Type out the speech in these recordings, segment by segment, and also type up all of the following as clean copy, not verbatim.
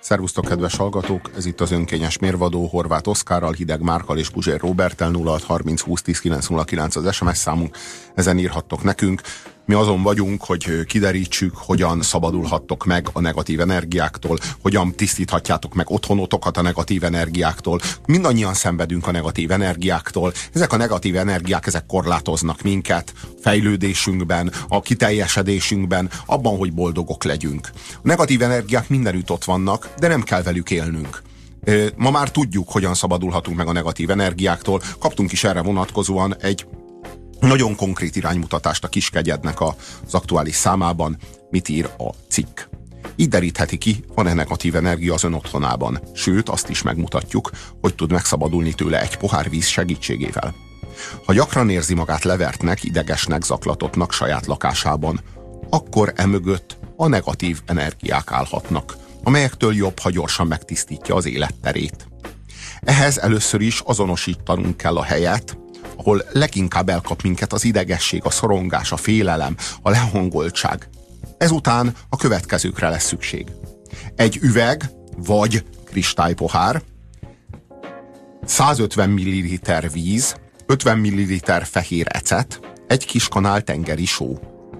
Szervusztok, kedves hallgatók! Ez itt az önkényes mérvadó, Horváth Oszkárral, Hideg Márkkal és Puzsér Róberttel. 0630 20 10 909 az SMS számunk, ezen írhattok nekünk. Mi azon vagyunk, hogy kiderítsük, hogyan szabadulhattok meg a negatív energiáktól, hogyan tisztíthatjátok meg otthonotokat a negatív energiáktól. Mindannyian szenvedünk a negatív energiáktól. Ezek a negatív energiák, ezek korlátoznak minket fejlődésünkben, a kiteljesedésünkben, abban, hogy boldogok legyünk. A negatív energiák mindenütt ott vannak, de nem kell velük élnünk. Ma már tudjuk, hogyan szabadulhatunk meg a negatív energiáktól. Kaptunk is erre vonatkozóan egy nagyon konkrét iránymutatást a Kiskegyednek az aktuális számában. Mit ír a cikk? Így derítheti ki, van-e negatív energia az ön otthonában. Sőt, azt is megmutatjuk, hogy tud megszabadulni tőle egy pohár víz segítségével. Ha gyakran érzi magát levertnek, idegesnek, zaklatottnak saját lakásában, akkor emögött a negatív energiák állhatnak, amelyektől jobb, ha gyorsan megtisztítja az életterét. Ehhez először is azonosítanunk kell a helyet, ahol leginkább elkap minket az idegesség, a szorongás, a félelem, a lehangoltság. Ezután a következőkre lesz szükség. Egy üveg vagy kristálypohár, 150 ml víz, 50 ml fehér ecet, egy kis kanál tengeri só.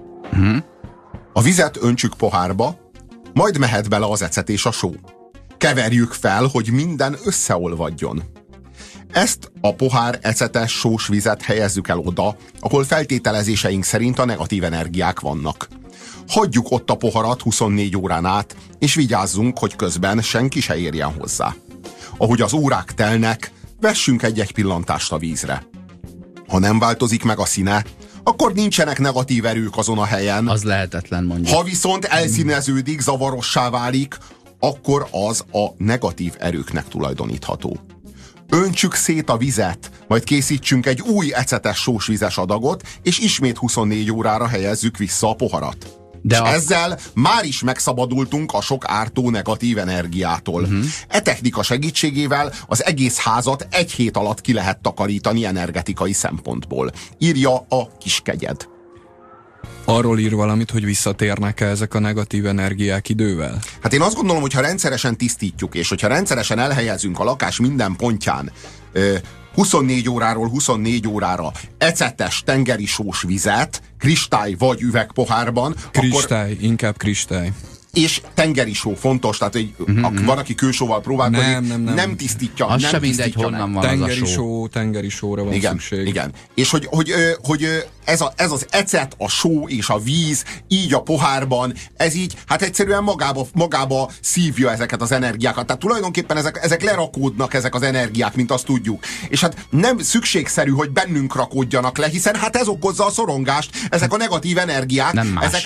A vizet öntsük pohárba, majd mehet bele az ecet és a só. Keverjük fel, hogy minden összeolvadjon. Ezt a pohár ecetes sós vizet helyezzük el oda, ahol feltételezéseink szerint a negatív energiák vannak. Hagyjuk ott a poharat 24 órán át, és vigyázzunk, hogy közben senki se érjen hozzá. Ahogy az órák telnek, vessünk egy-egy pillantást a vízre. Ha nem változik meg a színe, akkor nincsenek negatív erők azon a helyen. Az lehetetlen, mondjuk. Ha viszont elszíneződik, zavarossá válik, akkor az a negatív erőknek tulajdonítható. Öntsük szét a vizet, majd készítsünk egy új ecetes sósvízes adagot, és ismét 24 órára helyezzük vissza a poharat. És ezzel már is megszabadultunk a sok ártó negatív energiától. E technika segítségével az egész házat egy hét alatt ki lehet takarítani energetikai szempontból. Írja a Kiskegyed. Arról ír valamit, hogy visszatérnek-e ezek a negatív energiák idővel? Hát én azt gondolom, hogy ha rendszeresen tisztítjuk, és hogyha rendszeresen elhelyezünk a lakás minden pontján 24 óráról 24 órára ecetes tengeri sós vizet, kristály vagy üvegpohárban, kristály, akkor... inkább kristály. És tengeri só fontos, tehát van, aki kősóval próbálkozik, nem tisztítja. Az sem mindegy, honnan van tengeri az a só. Tengeri sóra van szükség. Igen. És hogy ez az ecet, a só és a víz, így a pohárban, ez így, hát egyszerűen magába szívja ezeket az energiákat. Tehát tulajdonképpen ezek lerakódnak, ezek az energiák, mint azt tudjuk. És hát nem szükségszerű, hogy bennünk rakódjanak le, hiszen hát ez okozza a szorongást, ezek a negatív energiák,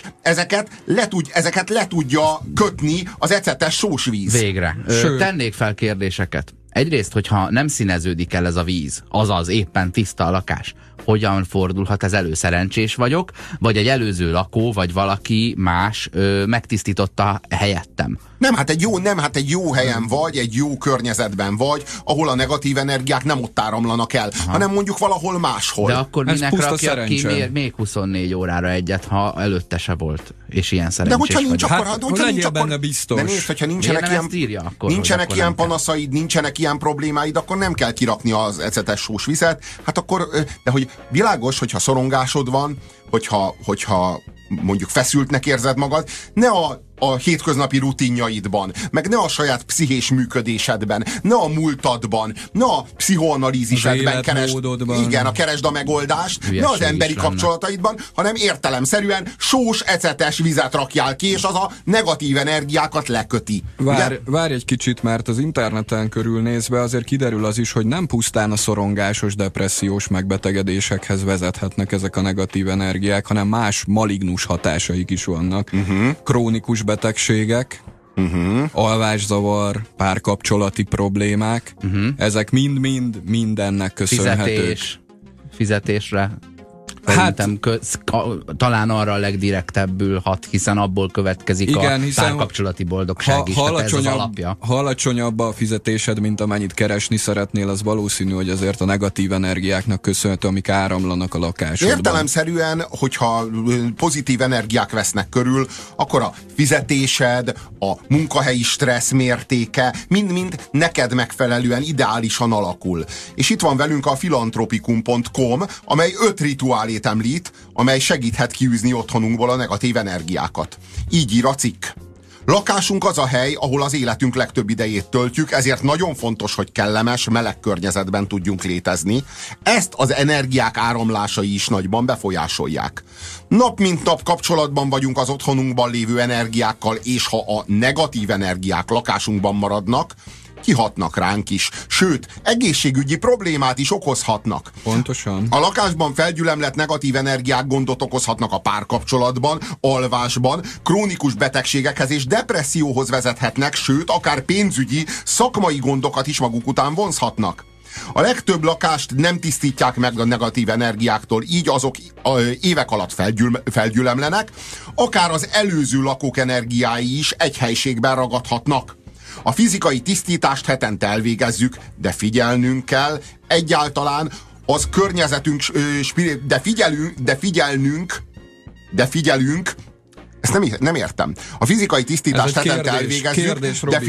ezeket le tudja kötni az ecetes sós víz. Végre. Tennék fel kérdéseket. Egyrészt, hogyha nem színeződik el ez a víz, azaz éppen tiszta a lakás, hogyan fordulhat ez elő? Szerencsés vagyok, vagy egy előző lakó, vagy valaki más megtisztította helyettem? Nem, hát egy jó helyen vagy, egy jó környezetben vagy, ahol a negatív energiák nem ott áramlanak el, hanem mondjuk valahol máshol. De akkor minek rakjak ki még 24 órára egyet, ha előtte se volt, és ilyen szerencsés de hogyha nincs, vagyok. akkor legyél benne biztos. De nézd, hogyha nincsenek ilyen panaszaid, nincsenek ilyen problémáid, akkor nem kell kirakni az ecetes sós vizet. Hát akkor, de hogy világos, hogyha szorongásod van, hogyha mondjuk feszültnek érzed magad, ne a hétköznapi rutinjaidban, meg ne a saját pszichés működésedben, ne a múltadban, ne a pszichoanalízisedben keresd a megoldást, ne az emberi kapcsolataidban, hanem értelemszerűen sós, ecetes vizet rakjál ki, és az a negatív energiákat leköti. Várj egy kicsit, mert az interneten körülnézve azért kiderül az is, hogy nem pusztán a szorongásos, depressziós megbetegedésekhez vezethetnek ezek a negatív energiák, hanem más malignus hatásaik is vannak. Krónikus betegségek, alvászavar, párkapcsolati problémák, ezek mind ennek köszönhetők. Fizetésre. szerintem talán arra a legdirektebbül hat, hiszen abból következik igen, a párkapcsolati boldogság is, tehát ez az alapja. Ha alacsonyabb a fizetésed, mint amennyit keresni szeretnél, az valószínű, hogy azért a negatív energiáknak köszönhető, amik áramlanak a lakásodban. Értelemszerűen, hogyha pozitív energiák vesznek körül, akkor a fizetésed, a munkahelyi stressz mértéke mind-mind neked megfelelően ideálisan alakul. És itt van velünk a philanthropicum.com, amely 5 rituálét említ, amely segíthet kiűzni otthonunkból a negatív energiákat. Így ír a cikk. Lakásunk az a hely, ahol az életünk legtöbb idejét töltjük, ezért nagyon fontos, hogy kellemes, meleg környezetben tudjunk létezni. Ezt az energiák áramlásai is nagyban befolyásolják. Nap mint nap kapcsolatban vagyunk az otthonunkban lévő energiákkal, és ha a negatív energiák lakásunkban maradnak, kihatnak ránk is, sőt, egészségügyi problémát is okozhatnak. Pontosan. A lakásban felgyülemlett negatív energiák gondot okozhatnak a párkapcsolatban, alvásban, krónikus betegségekhez és depresszióhoz vezethetnek, sőt, akár pénzügyi, szakmai gondokat is maguk után vonzhatnak. A legtöbb lakást nem tisztítják meg a negatív energiáktól, így azok évek alatt felgyülemlenek, akár az előző lakók energiái is egy helyiségben ragadhatnak. A fizikai tisztítást hetente elvégezzük, de figyelnünk kell, egyáltalán az környezetünk, de figyelünk, ezt nem értem. A fizikai tisztítást hetente elvégezzük, de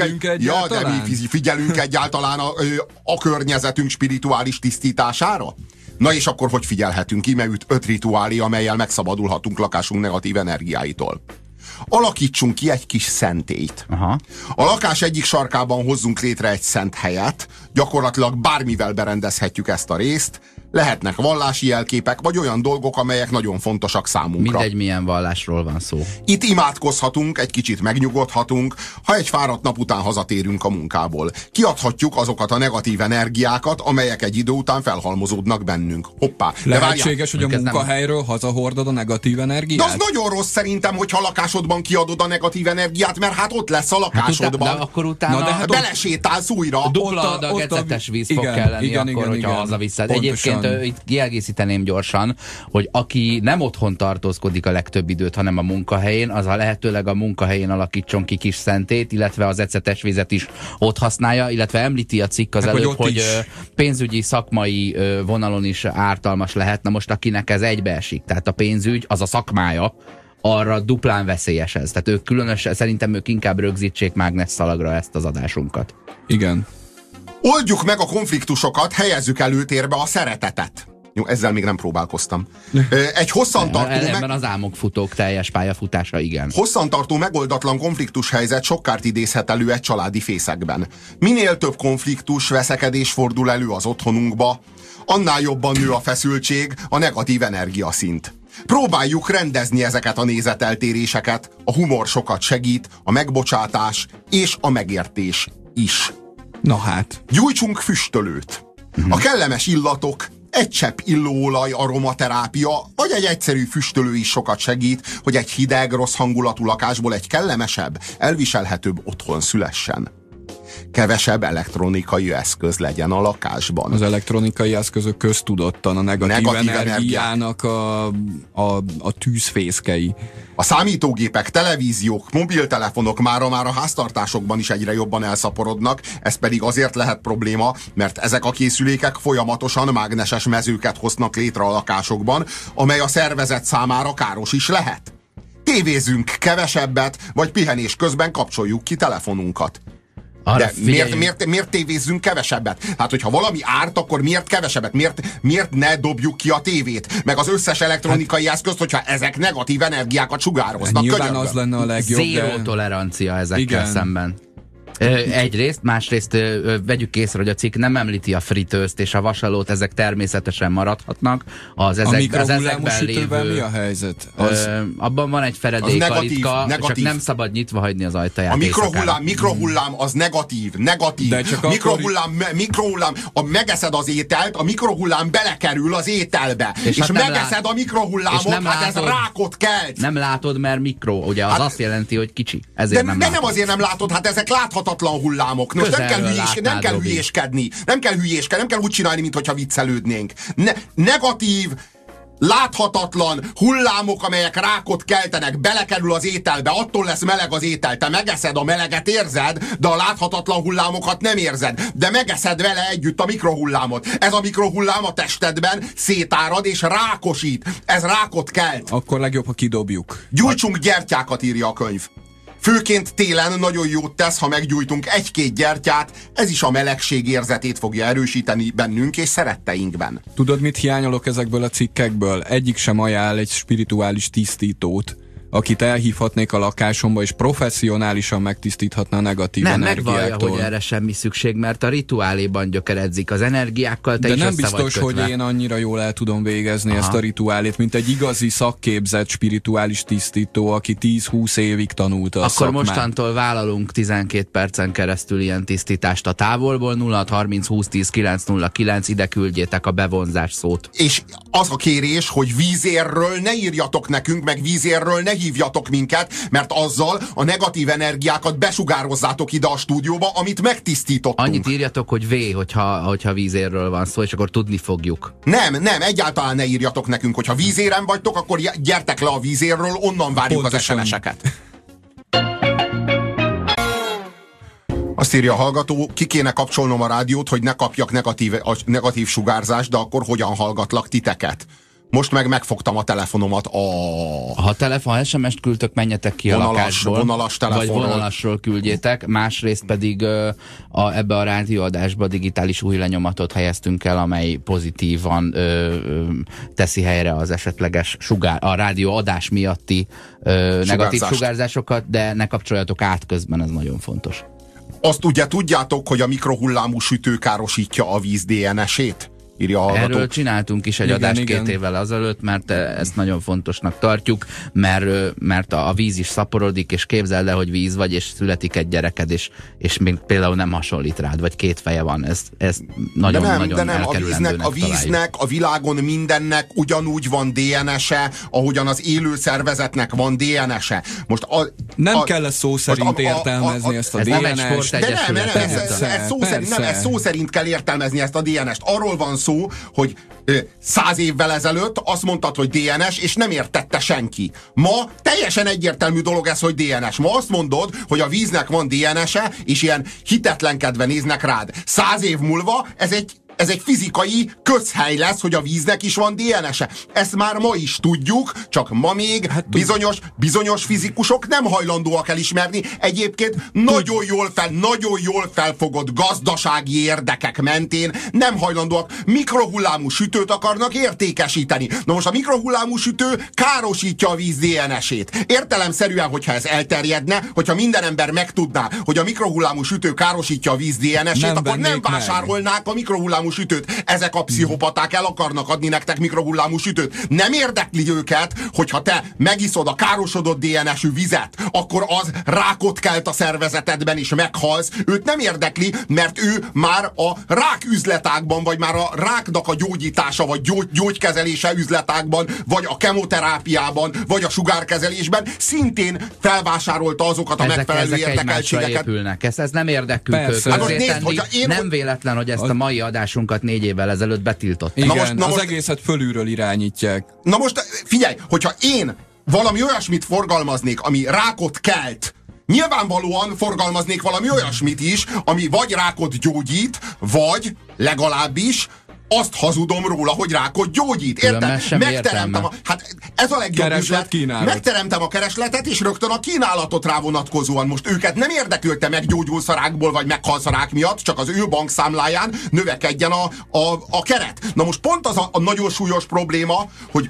figyelünk egyáltalán a környezetünk spirituális tisztítására? Na és akkor hogy figyelhetünk ki, mert 5 rituálé, amellyel megszabadulhatunk lakásunk negatív energiáitól. Alakítsunk ki egy kis szentélyt. Aha. A lakás egyik sarkában hozzunk létre egy szent helyet, gyakorlatilag bármivel berendezhetjük ezt a részt, lehetnek vallási jelképek, vagy olyan dolgok, amelyek nagyon fontosak számunkra. Mindegy, milyen vallásról van szó. Itt imádkozhatunk, egy kicsit megnyugodhatunk, ha egy fáradt nap után hazatérünk a munkából. Kiadhatjuk azokat a negatív energiákat, amelyek egy idő után felhalmozódnak bennünk. Hoppá. Lehetséges, hogy a munkahelyről hazahordod a negatív energiát? De az nagyon rossz szerintem, hogyha a lakásodban kiadod a negatív energiát, mert hát ott lesz a lakásodban. Hát de akkor utána belesétálsz újra. Dupla adag ecetes víz fog kelleni, akkor, hogyha hazaviszed. Egyébként itt kiegészíteném gyorsan, hogy aki nem otthon tartózkodik a legtöbb időt, hanem a munkahelyén, az a lehetőleg a munkahelyén alakítson ki kis szentét, illetve az ecetes vizet is ott használja, illetve említi a cikk az előbb, hogy pénzügyi, szakmai vonalon is ártalmas lehet. Na most akinek ez egybeesik, tehát a pénzügy, az a szakmája, arra duplán veszélyes ez. Tehát ők különösen, szerintem ők inkább rögzítsék mágnesszalagra ezt az adásunkat. Igen. Oldjuk meg a konfliktusokat, helyezzük előtérbe a szeretetet. Jó, ezzel még nem próbálkoztam. Egy hosszantartó... Ebben az álmokfutók teljes pályafutása, igen. Hosszantartó megoldatlan konfliktus helyzet sok kárt idézhet elő egy családi fészekben. Minél több konfliktus, veszekedés fordul elő az otthonunkba, annál jobban nő a feszültség, a negatív energiaszint. Próbáljuk rendezni ezeket a nézeteltéréseket, a humor sokat segít, a megbocsátás és a megértés is. Na hát. Gyújtsunk füstölőt. A kellemes illatok, egy csepp illóolaj, aromaterápia, vagy egy egyszerű füstölő is sokat segít, hogy egy hideg, rossz hangulatú lakásból egy kellemesebb, elviselhetőbb otthon szülessen. Kevesebb elektronikai eszköz legyen a lakásban. Az elektronikai eszközök köztudottan a negatív energiának a tűzfészkei. A számítógépek, televíziók, mobiltelefonok mára már a háztartásokban is egyre jobban elszaporodnak, ez pedig azért lehet probléma, mert ezek a készülékek folyamatosan mágneses mezőket hoznak létre a lakásokban, amely a szervezet számára káros is lehet. Tévézzünk kevesebbet, vagy pihenés közben kapcsoljuk ki telefonunkat. De miért tévézzünk kevesebbet? Hát, hogyha valami árt, akkor miért kevesebbet? Miért ne dobjuk ki a tévét? Meg az összes elektronikai eszközt, hogyha ezek negatív energiákat sugároznak. Nyilván az lenne a legjobb. Zéró tolerancia ezekkel szemben. Egyrészt, másrészt vegyük észre, hogy a cikk nem említi a fritőzt és a vasalót, ezek természetesen maradhatnak. Az ezekben lévő... mi a helyzet? Abban van egy feredékalitka, csak nem szabad nyitva hagyni az ajtaját. A mikrohullám az negatív. Mikrohullám, megeszed az ételt, a mikrohullám belekerül az ételbe. És hát megeszed a mikrohullámot, hát ez rákot kelt. Nem látod, mert mikro, ugye az azt jelenti, hogy kicsi. Ezért de nem azért nem látod, hát ezek láthatatlan hullámok. Most nem kell hülyéskedni. Nem kell úgy csinálni, mintha viccelődnénk. Negatív láthatatlan hullámok, amelyek rákot keltenek, belekerül az ételbe, attól lesz meleg az étel. Te megeszed, a meleget érzed, de a láthatatlan hullámokat nem érzed. De megeszed vele együtt a mikrohullámot. Ez a mikrohullám a testedben szétárad és rákosít. Ez rákot kelt. Akkor legjobb, ha kidobjuk. Gyújtsunk gyertyákat, írja a könyv. Főként télen nagyon jót tesz, ha meggyújtunk egy-két gyertyát, ez is a melegség érzetét fogja erősíteni bennünk és szeretteinkben. Tudod, mit hiányolok ezekből a cikkekből? Egyik sem ajánl egy spirituális tisztítót, akit elhívhatnék a lakásomba, és professzionálisan megtisztíthatna a negatív energiáktól. Nem megvallja, hogy erre semmi szükség, mert a rituáléban gyökeredzik az energiákkal, te de is nem össze biztos, vagy kötve. hogy én annyira jól el tudom végezni ezt a rituálét, mint egy igazi szakképzett spirituális tisztító, aki 10-20 évig tanulta a Akkor szakmát. mostantól vállalunk 12 percen keresztül ilyen tisztítást a távolból, 0630 20 10 909, ide küldjétek a bevonzás szót. És az a kérés, hogy vízérről ne írjatok nekünk, meg vízérről ne hívjatok minket, mert azzal a negatív energiákat besugározzátok ide a stúdióba, amit megtisztítottunk. Annyit írjatok, hogy V, hogyha vízérről van szó, és akkor tudni fogjuk. Nem, egyáltalán ne írjatok nekünk, hogyha vízéren vagytok, akkor gyertek le a vízérről, onnan várjuk Pontosan. az SMS-eket. Azt írja a hallgató, ki kéne kapcsolnom a rádiót, hogy ne kapjak negatív sugárzást, de akkor hogyan hallgatlak titeket? Most megfogtam a telefonomat. Ha SMS-t küldtök, menjetek ki a lakásból. Vonalas telefonról. Vagy vonalasról küldjétek. Másrészt pedig ebbe a rádióadásba digitális új lenyomatot helyeztünk el, amely pozitívan teszi helyre az esetleges a rádióadás miatti negatív sugárzásokat, de ne kapcsoljatok át közben, ez nagyon fontos. Azt ugye tudjátok, hogy a mikrohullámú sütő károsítja a víz DNS-ét? Írja a hallgató. Erről csináltunk is egy adást 2 évvel azelőtt, mert ezt nagyon fontosnak tartjuk, mert a víz is szaporodik, és képzeld el, hogy víz vagy, és születik egy gyereked, és még például nem hasonlít rád, vagy 2 feje van. Ez nagyon elkerülendőnek a víznek, a világon mindennek ugyanúgy van DNS-e, ahogyan az élő szervezetnek van DNS-e. Most nem kell ezt szó szerint értelmezni ezt a DNS-t. Ez szó szerint kell értelmezni ezt a DNS-t. Arról van szó, hogy 100 évvel ezelőtt azt mondtad, hogy DNS, és nem értette senki. Ma teljesen egyértelmű dolog ez, hogy DNS. Ma azt mondod, hogy a víznek van DNS-e, és ilyen hitetlenkedve néznek rád. 100 év múlva ez egy fizikai közhely lesz, hogy a víznek is van DNS-e. Ezt már ma is tudjuk, csak ma még bizonyos fizikusok nem hajlandóak elismerni. Egyébként nagyon jól felfogott gazdasági érdekek mentén nem hajlandóak. Mikrohullámú sütőt akarnak értékesíteni. Na most a mikrohullámú sütő károsítja a víz DNS-ét. Értelemszerűen, hogyha ez elterjedne, hogyha minden ember megtudná, hogy a mikrohullámú sütő károsítja a víz DNS-ét, akkor nem vásárolnák a mikrohullámú sütőt. Ezek a pszichopaták el akarnak adni nektek mikrohullámú sütőt. Nem érdekli őket, hogyha te megiszod a károsodott DNS-ű vizet, akkor az rákot kelt a szervezetedben és meghalsz. Őt nem érdekli, mert ő már a rák üzletágban, vagy már a ráknak a gyógyítása, vagy gyógykezelése üzletágban, vagy a kemoterápiában, vagy a sugárkezelésben szintén felvásárolta azokat a megfelelő érdekeltségeket. Ez nem érdekük őket. Nem véletlen, hogy ezt a mai adásunkat 4 évvel ezelőtt betiltották. Igen, na most az egészet fölülről irányítják. Na most figyelj, hogyha én valami olyasmit forgalmaznék, ami rákot kelt, nyilvánvalóan forgalmaznék valami olyasmit is, ami vagy rákot gyógyít, vagy legalábbis azt hazudom róla, hogy rákot gyógyít. Érted? Megteremtem hát ez a legjobb üzlet. Megteremtem a keresletet, és rögtön a kínálatot rá vonatkozóan. Most őket nem érdekelte, meggyógyulsz a rákból, vagy meghalsz a rák miatt, csak az ő bankszámláján növekedjen a keret. Na most pont az a nagyon súlyos probléma, hogy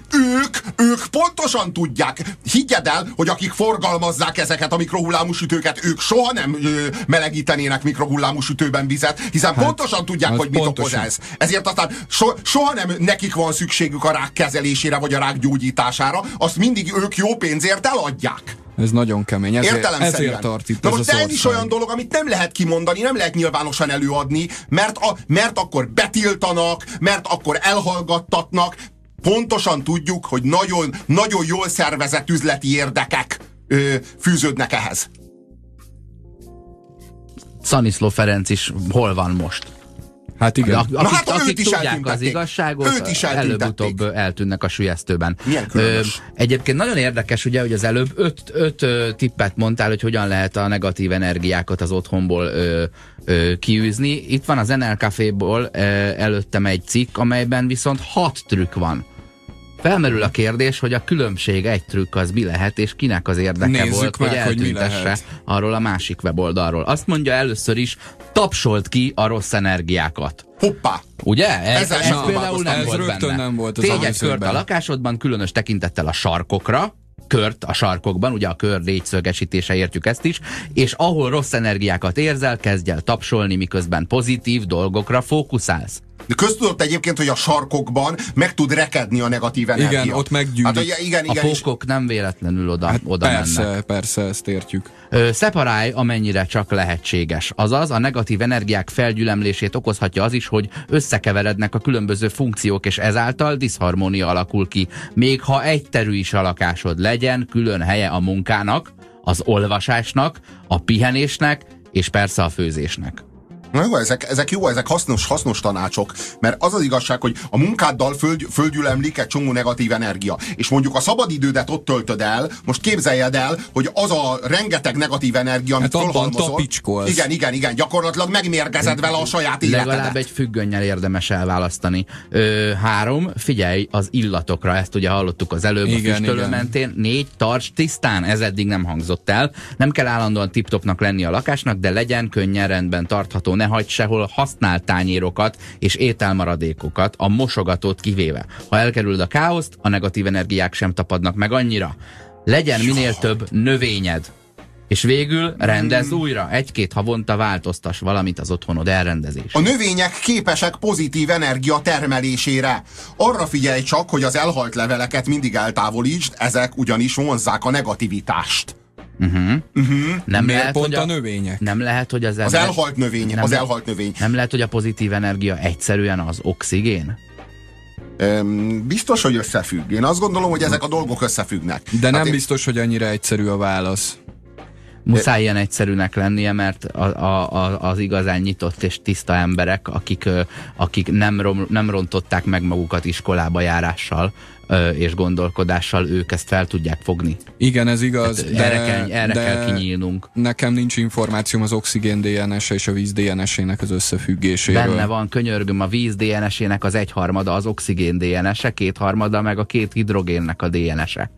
ők pontosan tudják. Higgyed el, hogy akik forgalmazzák ezeket a mikrohullámú sütőket, ők soha nem melegítenének mikrohullámú sütőben vizet, hiszen pontosan tudják, hogy mit okoz ez. Ezért aztán soha nem nekik van szükségük a rák kezelésére, vagy a rák gyógyítására, azt mindig ők jó pénzért eladják. Ez nagyon kemény, ezért tart itt. Na most ez is olyan dolog, amit nem lehet kimondani, nem lehet nyilvánosan előadni, mert akkor betiltanak, mert akkor elhallgattatnak. Pontosan tudjuk, hogy nagyon, nagyon jól szervezett üzleti érdekek fűződnek ehhez. Szaniszló Ferenc is hol van most? Hát igen. Akik tudják az igazságot, előbb-utóbb eltűnnek a sülyeztőben. Egyébként nagyon érdekes, ugye, hogy az előbb öt tippet mondtál, hogy hogyan lehet a negatív energiákat az otthonból kiűzni. Itt van az NL Caféból előttem egy cikk, amelyben viszont 6 trükk van. Felmerül a kérdés, hogy a különbség egy trükk az mi lehet, és kinek az érdeke volt, hogy eltüntesse arról a másik weboldalról. Azt mondja először is, tapsolt ki a rossz energiákat. Hoppá! Ugye? Ez például nem volt benne. Nem volt az Tégy egy kört a lakásodban, különös tekintettel a sarkokra, kört a sarkokban, ugye a kör négyszögesítése, értjük ezt is, és ahol rossz energiákat érzel, kezdj el tapsolni, miközben pozitív dolgokra fókuszálsz. De köztudott egyébként, hogy a sarkokban meg tud rekedni a negatív energia. Igen, ott meggyűlik. Hát, igen, a pókok nem véletlenül oda mennek. Persze, ezt értjük. Szeparálj, amennyire csak lehetséges. Azaz, a negatív energiák felgyülemlését okozhatja az is, hogy összekeverednek a különböző funkciók, és ezáltal diszharmónia alakul ki. Még ha egyterű is a lakásod, legyen külön helye a munkának, az olvasásnak, a pihenésnek, és persze a főzésnek. Na jó, ezek jó, ezek hasznos tanácsok, mert az az igazság, hogy a munkáddal földgyülemlik egy csomó negatív energia, és mondjuk a szabadidődet ott töltöd el, most képzeljed el, hogy az a rengeteg negatív energia, amit fölhalmozol, igen, gyakorlatilag megmérgezed vele a saját életedet. Legalább egy függönnyel érdemes elválasztani. 3, figyelj az illatokra, ezt ugye hallottuk az előbb, a füstölő mentén. 4, tarts tisztán, ez eddig nem hangzott el. Nem kell állandóan tip-topnak lenni a lakásnak, de legyen könnyen rendben tartható. Ne hagyd sehol használt tányérokat és ételmaradékokat, a mosogatót kivéve. Ha elkerülöd a káoszt, a negatív energiák sem tapadnak meg annyira. Legyen minél több növényed. És végül rendezd újra. 1-2 havonta változtass valamit az otthonod elrendezésére. A növények képesek pozitív energia termelésére. Arra figyelj csak, hogy az elhalt leveleket mindig eltávolítsd, ezek ugyanis vonzzák a negativitást. Nem miért lehet, pont a növények? Nem lehet, hogy az elhalt növény. Nem lehet, hogy a pozitív energia egyszerűen az oxigén? Biztos, hogy összefügg. Én azt gondolom, hogy ezek a dolgok összefüggnek. De nem biztos, hogy annyira egyszerű a válasz. Muszáj ilyen egyszerűnek lennie, mert az igazán nyitott és tiszta emberek, akik nem rontották meg magukat iskolába járással és gondolkodással, ők ezt fel tudják fogni. Igen, ez igaz. Hát erre kell kinyílnunk. Nekem nincs információm az oxigén DNS-e és a víz DNS-ének az összefüggéséről. Benne van, könyörgöm, a víz DNS-ének az 1/3 az oxigén DNS-e, 2/3 meg a 2 hidrogénnek a DNS-e.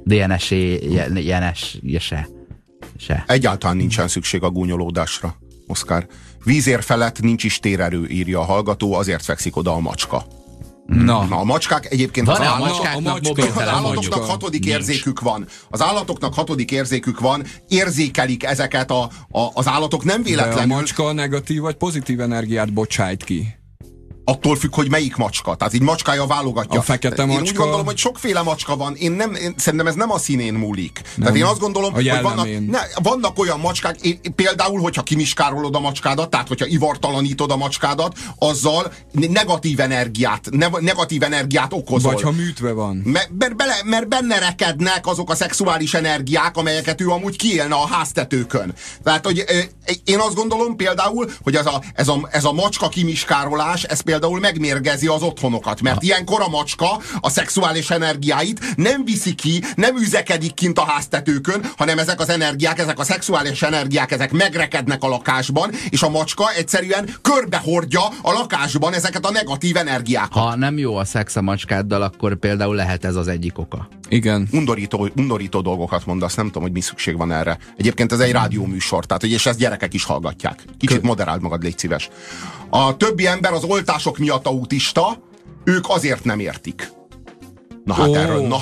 DNS-e. Egyáltalán nincsen szükség a gúnyolódásra, Oszkár. Vízér felett nincs is térerő, írja a hallgató, azért fekszik oda a macska. Na, a macskák egyébként az állatoknak 6. érzékük van. Az állatoknak 6. érzékük van, érzékelik ezeket az állatok, nem véletlenül. De a macska negatív vagy pozitív energiát bocsájt ki. Attól függ, hogy melyik macska. Tehát így macskája válogatja. A fekete macska. Én úgy gondolom, hogy sokféle macska van. Szerintem ez nem a színén múlik. Tehát én azt gondolom, hogy vannak olyan macskák, például, hogyha kimiskárolod a macskádat, tehát hogyha ivartalanítod a macskádat, azzal negatív energiát okozol. Vagy ha műtve van. Mert benne rekednek azok a szexuális energiák, amelyeket ő amúgy kiélne a háztetőkön. Tehát, hogy én azt gondolom például, hogy ez a macska kimiskárolás, ez például megmérgezi az otthonokat, mert ilyenkor a macska a szexuális energiáit nem viszi ki, nem üzekedik kint a háztetőkön, hanem ezek az energiák, ezek a szexuális energiák, ezek megrekednek a lakásban, és a macska egyszerűen körbehordja a lakásban ezeket a negatív energiákat. Ha nem jó a szex a macskáddal, akkor például lehet ez az egyik oka. Igen. Undorító dolgokat mondasz, nem tudom, hogy mi szükség van erre. Egyébként ez egy rádióműsor, tehát, és ezt gyerekek is hallgatják. Kicsit moderáld magad, légy szíves. A többi ember az oltások miatt autista, ők azért nem értik. Na hát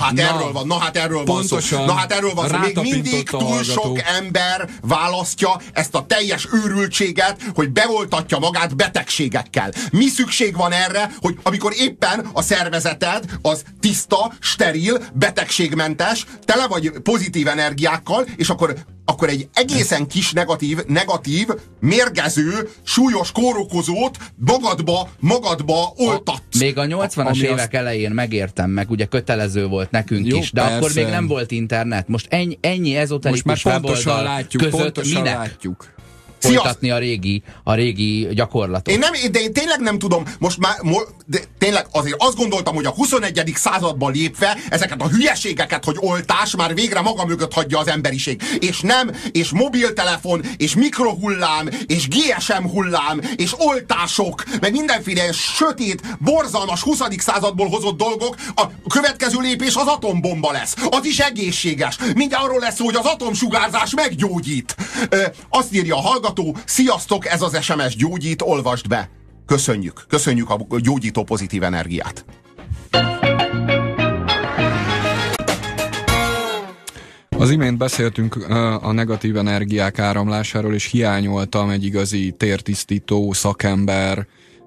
erről van szó. Még mindig túl sok ember választja ezt a teljes őrültséget, hogy beoltatja magát betegségekkel. Mi szükség van erre, hogy amikor éppen a szervezeted az tiszta, steril, betegségmentes, tele vagy pozitív energiákkal, és akkor egy egészen kis negatív, mérgező, súlyos kórokozót magadba oltatsz. Még a 80-as évek elején megértem meg, ugye kötelező volt nekünk is, de persze. Akkor még nem volt internet. Most ennyi ezoterikus weboldal között minek? Látjuk. folytatni a régi gyakorlatot. De én tényleg nem tudom, most már de tényleg azért azt gondoltam, hogy a 21. században lépve ezeket a hülyeségeket, hogy oltás már végre maga mögött hagyja az emberiség. És nem, és mobiltelefon, és mikrohullám, és GSM hullám, és oltások, meg mindenféle sötét, borzalmas 20. századból hozott dolgok, a következő lépés az atombomba lesz. Az is egészséges. Mindjárt arról lesz szó, hogy az atomsugárzás meggyógyít. Azt írja a hallgató, sziasztok, ez az SMS gyógyít, olvasd be. Köszönjük. Köszönjük a gyógyító pozitív energiát. Az imént beszéltünk a negatív energiák áramlásáról, és hiányoltam egy igazi tértisztító szakember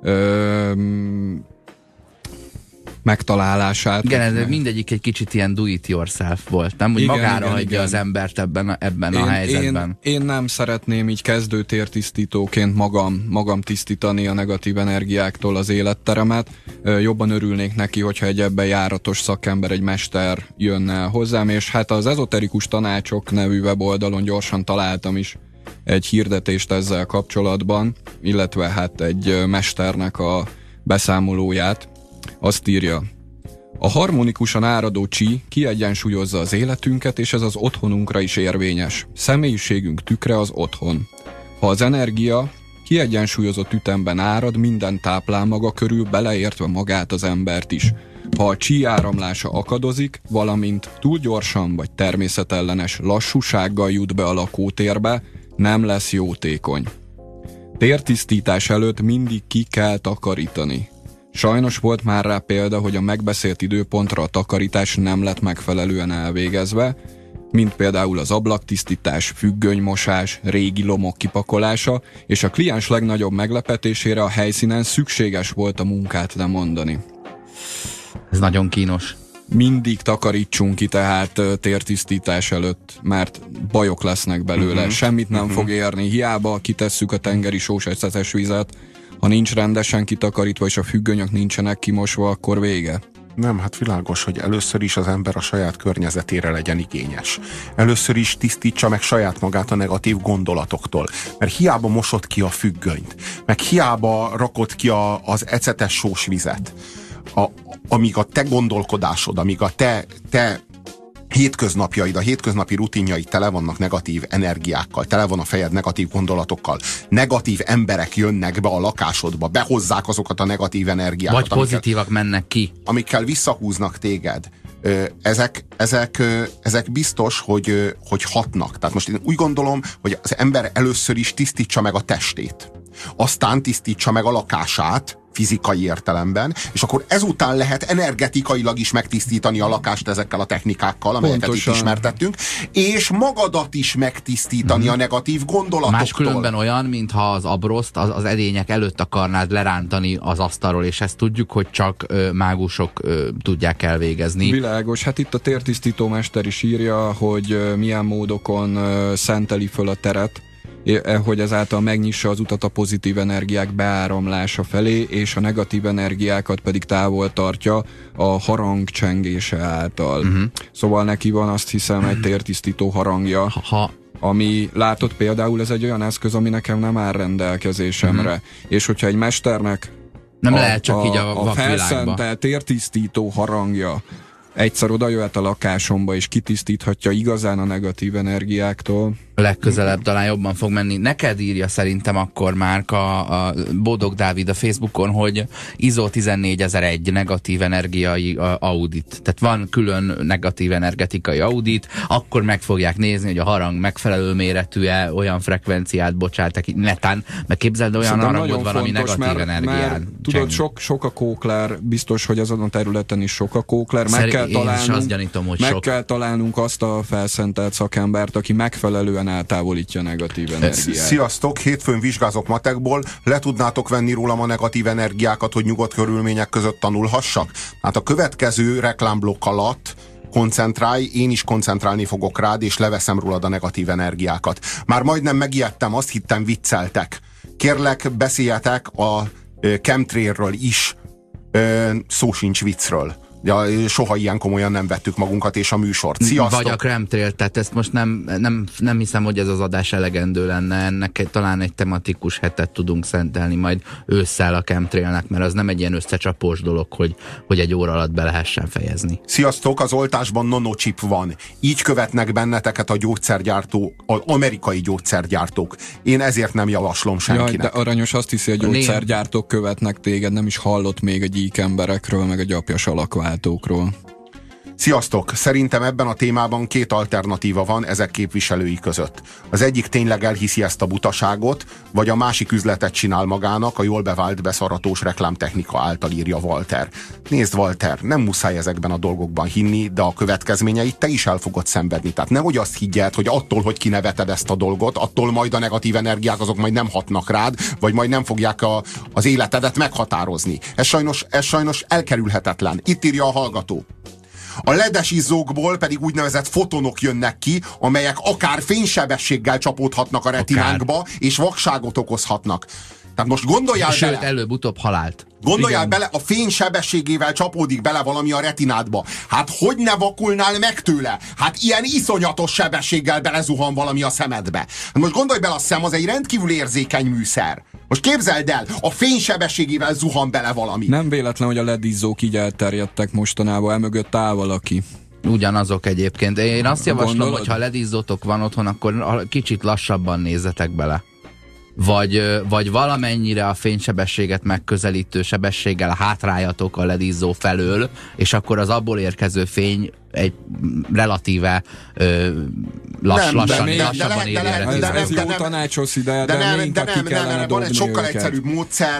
megtalálását. Igen, ez mindegyik egy kicsit ilyen do it yourself volt, nem? Hogy magára hagyja az embert ebben a helyzetben. Én nem szeretném így kezdő tértisztítóként magam tisztítani a negatív energiáktól az életteremet. Jobban örülnék neki, hogyha egy ebben járatos szakember, egy mester jönne hozzám, és hát az Ezoterikus Tanácsok nevű weboldalon gyorsan találtam is egy hirdetést ezzel kapcsolatban, illetve hát egy mesternek a beszámolóját. Azt írja: a harmonikusan áradó csí kiegyensúlyozza az életünket, és ez az otthonunkra is érvényes. Személyiségünk tükre az otthon. Ha az energia kiegyensúlyozott ütemben árad, minden táplál maga körül, beleértve magát az embert is. Ha a csí áramlása akadozik, valamint túl gyorsan vagy természetellenes lassúsággal jut be a lakótérbe, nem lesz jótékony. Tértisztítás előtt mindig ki kell takarítani. Sajnos volt már rá példa, hogy a megbeszélt időpontra a takarítás nem lett megfelelően elvégezve, mint például az ablaktisztítás, függönymosás, régi lomok kipakolása, és a kliens legnagyobb meglepetésére a helyszínen szükséges volt a munkát lemondani. Ez nagyon kínos. Mindig takarítsunk ki tehát tértisztítás előtt, mert bajok lesznek belőle, semmit nem fog érni, hiába kitesszük a tengeri sós ecetes vizet, ha nincs rendesen kitakarítva és a függönyök nincsenek kimosva, akkor vége. Nem, hát világos, hogy először is az ember a saját környezetére legyen igényes. Először is tisztítsa meg saját magát a negatív gondolatoktól. Mert hiába mosod ki a függönyt, meg hiába rakod ki az ecetes sós vizet, amíg a te gondolkodásod, amíg a te hétköznapjaid, a hétköznapi rutinjaid tele vannak negatív energiákkal, tele van a fejed negatív gondolatokkal. Negatív emberek jönnek be a lakásodba, behozzák azokat a negatív energiákat. Vagy pozitívak mennek ki. Amikkel visszahúznak téged. Ezek biztos, hogy hatnak. Tehát most én úgy gondolom, hogy az ember először is tisztítsa meg a testét. Aztán tisztítsa meg a lakását, fizikai értelemben, és akkor ezután lehet energetikailag is megtisztítani a lakást ezekkel a technikákkal, amelyeket itt ismertettünk, és magadat is megtisztítani a negatív gondolatoktól. Máskülönben olyan, mintha az abroszt az edények előtt akarnád lerántani az asztalról, és ezt tudjuk, hogy csak mágusok tudják elvégezni. Világos, hát itt a tértisztító mester is írja, hogy milyen módokon szenteli föl a teret, hogy ezáltal megnyissa az utat a pozitív energiák beáramlása felé, és a negatív energiákat pedig távol tartja a harang csengése által. Szóval neki van, azt hiszem, egy tértisztító harangja, ami látod például, ez egy olyan eszköz, ami nekem nem áll rendelkezésemre. És hogyha egy mesternek nem lehet csak így a vakvilágba. felszentelt tértisztító harangja egyszer oda jöhet a lakásomba, és kitisztíthatja igazán a negatív energiáktól. Legközelebb talán jobban fog menni. Neked írja szerintem akkor már a Boldog Dávid a Facebookon, hogy ISO 14001 negatív energiai audit. Tehát van külön negatív energetikai audit, akkor meg fogják nézni, hogy a harang megfelelő méretű-e, olyan frekvenciát bocsát ki netán, meg képzeld, olyan harangod van, ami negatív energián. Tudod, sok a kókler, biztos, hogy azon a területen is sok a kókler. Kell találnunk azt a felszentelt szakembert, aki megfelelően eltávolítja negatív energiát. Sziasztok, hétfőn vizsgázok matekból, le tudnátok venni rólam a negatív energiákat, hogy nyugodt körülmények között tanulhassak? Hát a következő reklámblokk alatt koncentrálj, én is koncentrálni fogok rád, és leveszem rólad a negatív energiákat. Már majdnem megijedtem, azt hittem vicceltek. Kérlek, beszéljetek a chemtrailről is, szó sincs viccről. Ja, soha ilyen komolyan nem vettük magunkat és a műsort. Sziasztok! Vagy a chemtrail, tehát ezt most nem hiszem, hogy ez az adás elegendő lenne. Ennek talán egy tematikus hetet tudunk szentelni majd ősszel a chemtrailnek, mert az nem egy ilyen összecsapós dolog, hogy egy óra alatt be lehessen fejezni. Sziasztok! Az oltásban nanochip van. Így követnek benneteket a gyógyszergyártók, az amerikai gyógyszergyártók. Én ezért nem javaslom senkinek. Jaj, de Aranyos azt hiszi, a gyógyszergyártók követnek téged, nem is hallott még a gyík emberekről, meg a gyapjas alakváltókról. Sziasztok! Szerintem ebben a témában két alternatíva van ezek képviselői között. Az egyik tényleg elhiszi ezt a butaságot, vagy a másik üzletet csinál magának a jól bevált beszaratós reklámtechnika által, írja Walter. Nézd, Walter, nem muszáj ezekben a dolgokban hinni, de a következményeit te is el fogod szenvedni. Tehát nehogy azt higgyed, hogy attól, hogy kineveted ezt a dolgot, attól majd a negatív energiák azok majd nem hatnak rád, vagy majd nem fogják az életedet meghatározni. Ez sajnos elkerülhetetlen. Itt írja a hallgató. A ledes izzókból pedig úgynevezett fotonok jönnek ki, amelyek akár fénysebességgel csapódhatnak a retinánkba, és vakságot okozhatnak. Tehát most gondoljál Sőt, bele. előbb-utóbb halált. Gondoljál bele, a fény sebességével csapódik bele valami a retinádba. Hát hogy ne vakulnál meg tőle? Hát ilyen iszonyatos sebességgel belezuhan valami a szemedbe. Hát most gondolj bele, a szem az egy rendkívül érzékeny műszer. Most képzeld el, a fény sebességével zuhan bele valami. Nem véletlen, hogy a ledizzók így elterjedtek mostanában, emögött áll valaki. Ugyanazok egyébként. Én azt javaslom, Gondolod? hogy ha ledizzótok van otthon, akkor kicsit lassabban nézzetek bele. Vagy valamennyire a fénysebességet megközelítő sebességgel hátráljatok a ledizzó felől, és akkor az abból érkező fény egy relatíve lassabban éri a retinába. Ez jó tanácsos ide, de nem, van egy sokkal egyszerűbb módszer.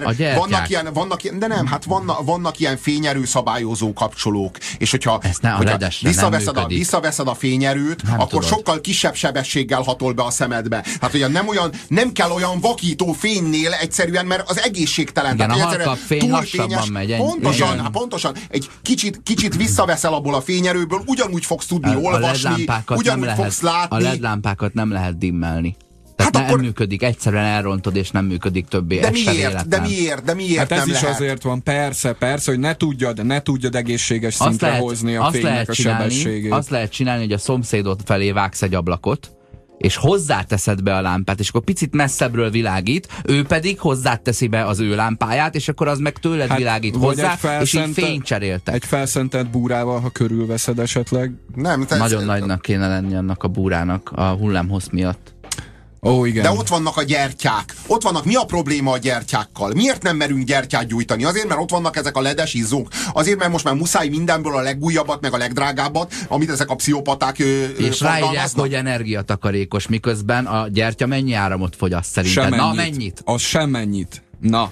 Vannak ilyen fényerő szabályozó kapcsolók, és hogyha visszaveszed a fényerőt, nem akkor tudod. sokkal kisebb sebességgel hatol be a szemedbe. Hát ugye nem kell olyan vakító fénynél egyszerűen, mert az egészségtelen. Igen, tehát, a halkabb fény lassabban megy. Pontosan. Egy kicsit visszaveszel abból a fényerőből, ugyanúgy fogsz tudni olvasni, ugyanúgy fogsz látni. A LED lámpákat nem lehet dimmelni. Tehát nem működik, egyszerűen elrontod, és nem működik többé. De miért Hát ez nem is lehet? azért van, persze, hogy ne tudjad egészséges szintre hozni a fénynek a sebességét. Azt lehet csinálni, hogy a szomszédod felé vágsz egy ablakot, és hozzáteszed be a lámpát, és akkor picit messzebbről világít, ő pedig hozzáteszi be az ő lámpáját, és akkor az meg tőled világít hozzá, és így fényt cseréltek. Egy felszentelt búrával, ha körülveszed esetleg. Nagyon nagynak kéne lenni annak a búrának a hullámhossz miatt. Ó, igen. De ott vannak a gyertyák. Ott vannak. Mi a probléma a gyertyákkal? Miért nem merünk gyertyát gyújtani? Azért, mert ott vannak ezek a ledes izzók. Azért, mert most már muszáj mindenből a legújabbat, meg a legdrágábbat, amit ezek a pszichopaták és ráírják, hogy energiatakarékos, miközben a gyertya mennyi áramot fogyaszt szerinted? Na, mennyit? Az sem mennyit. Na.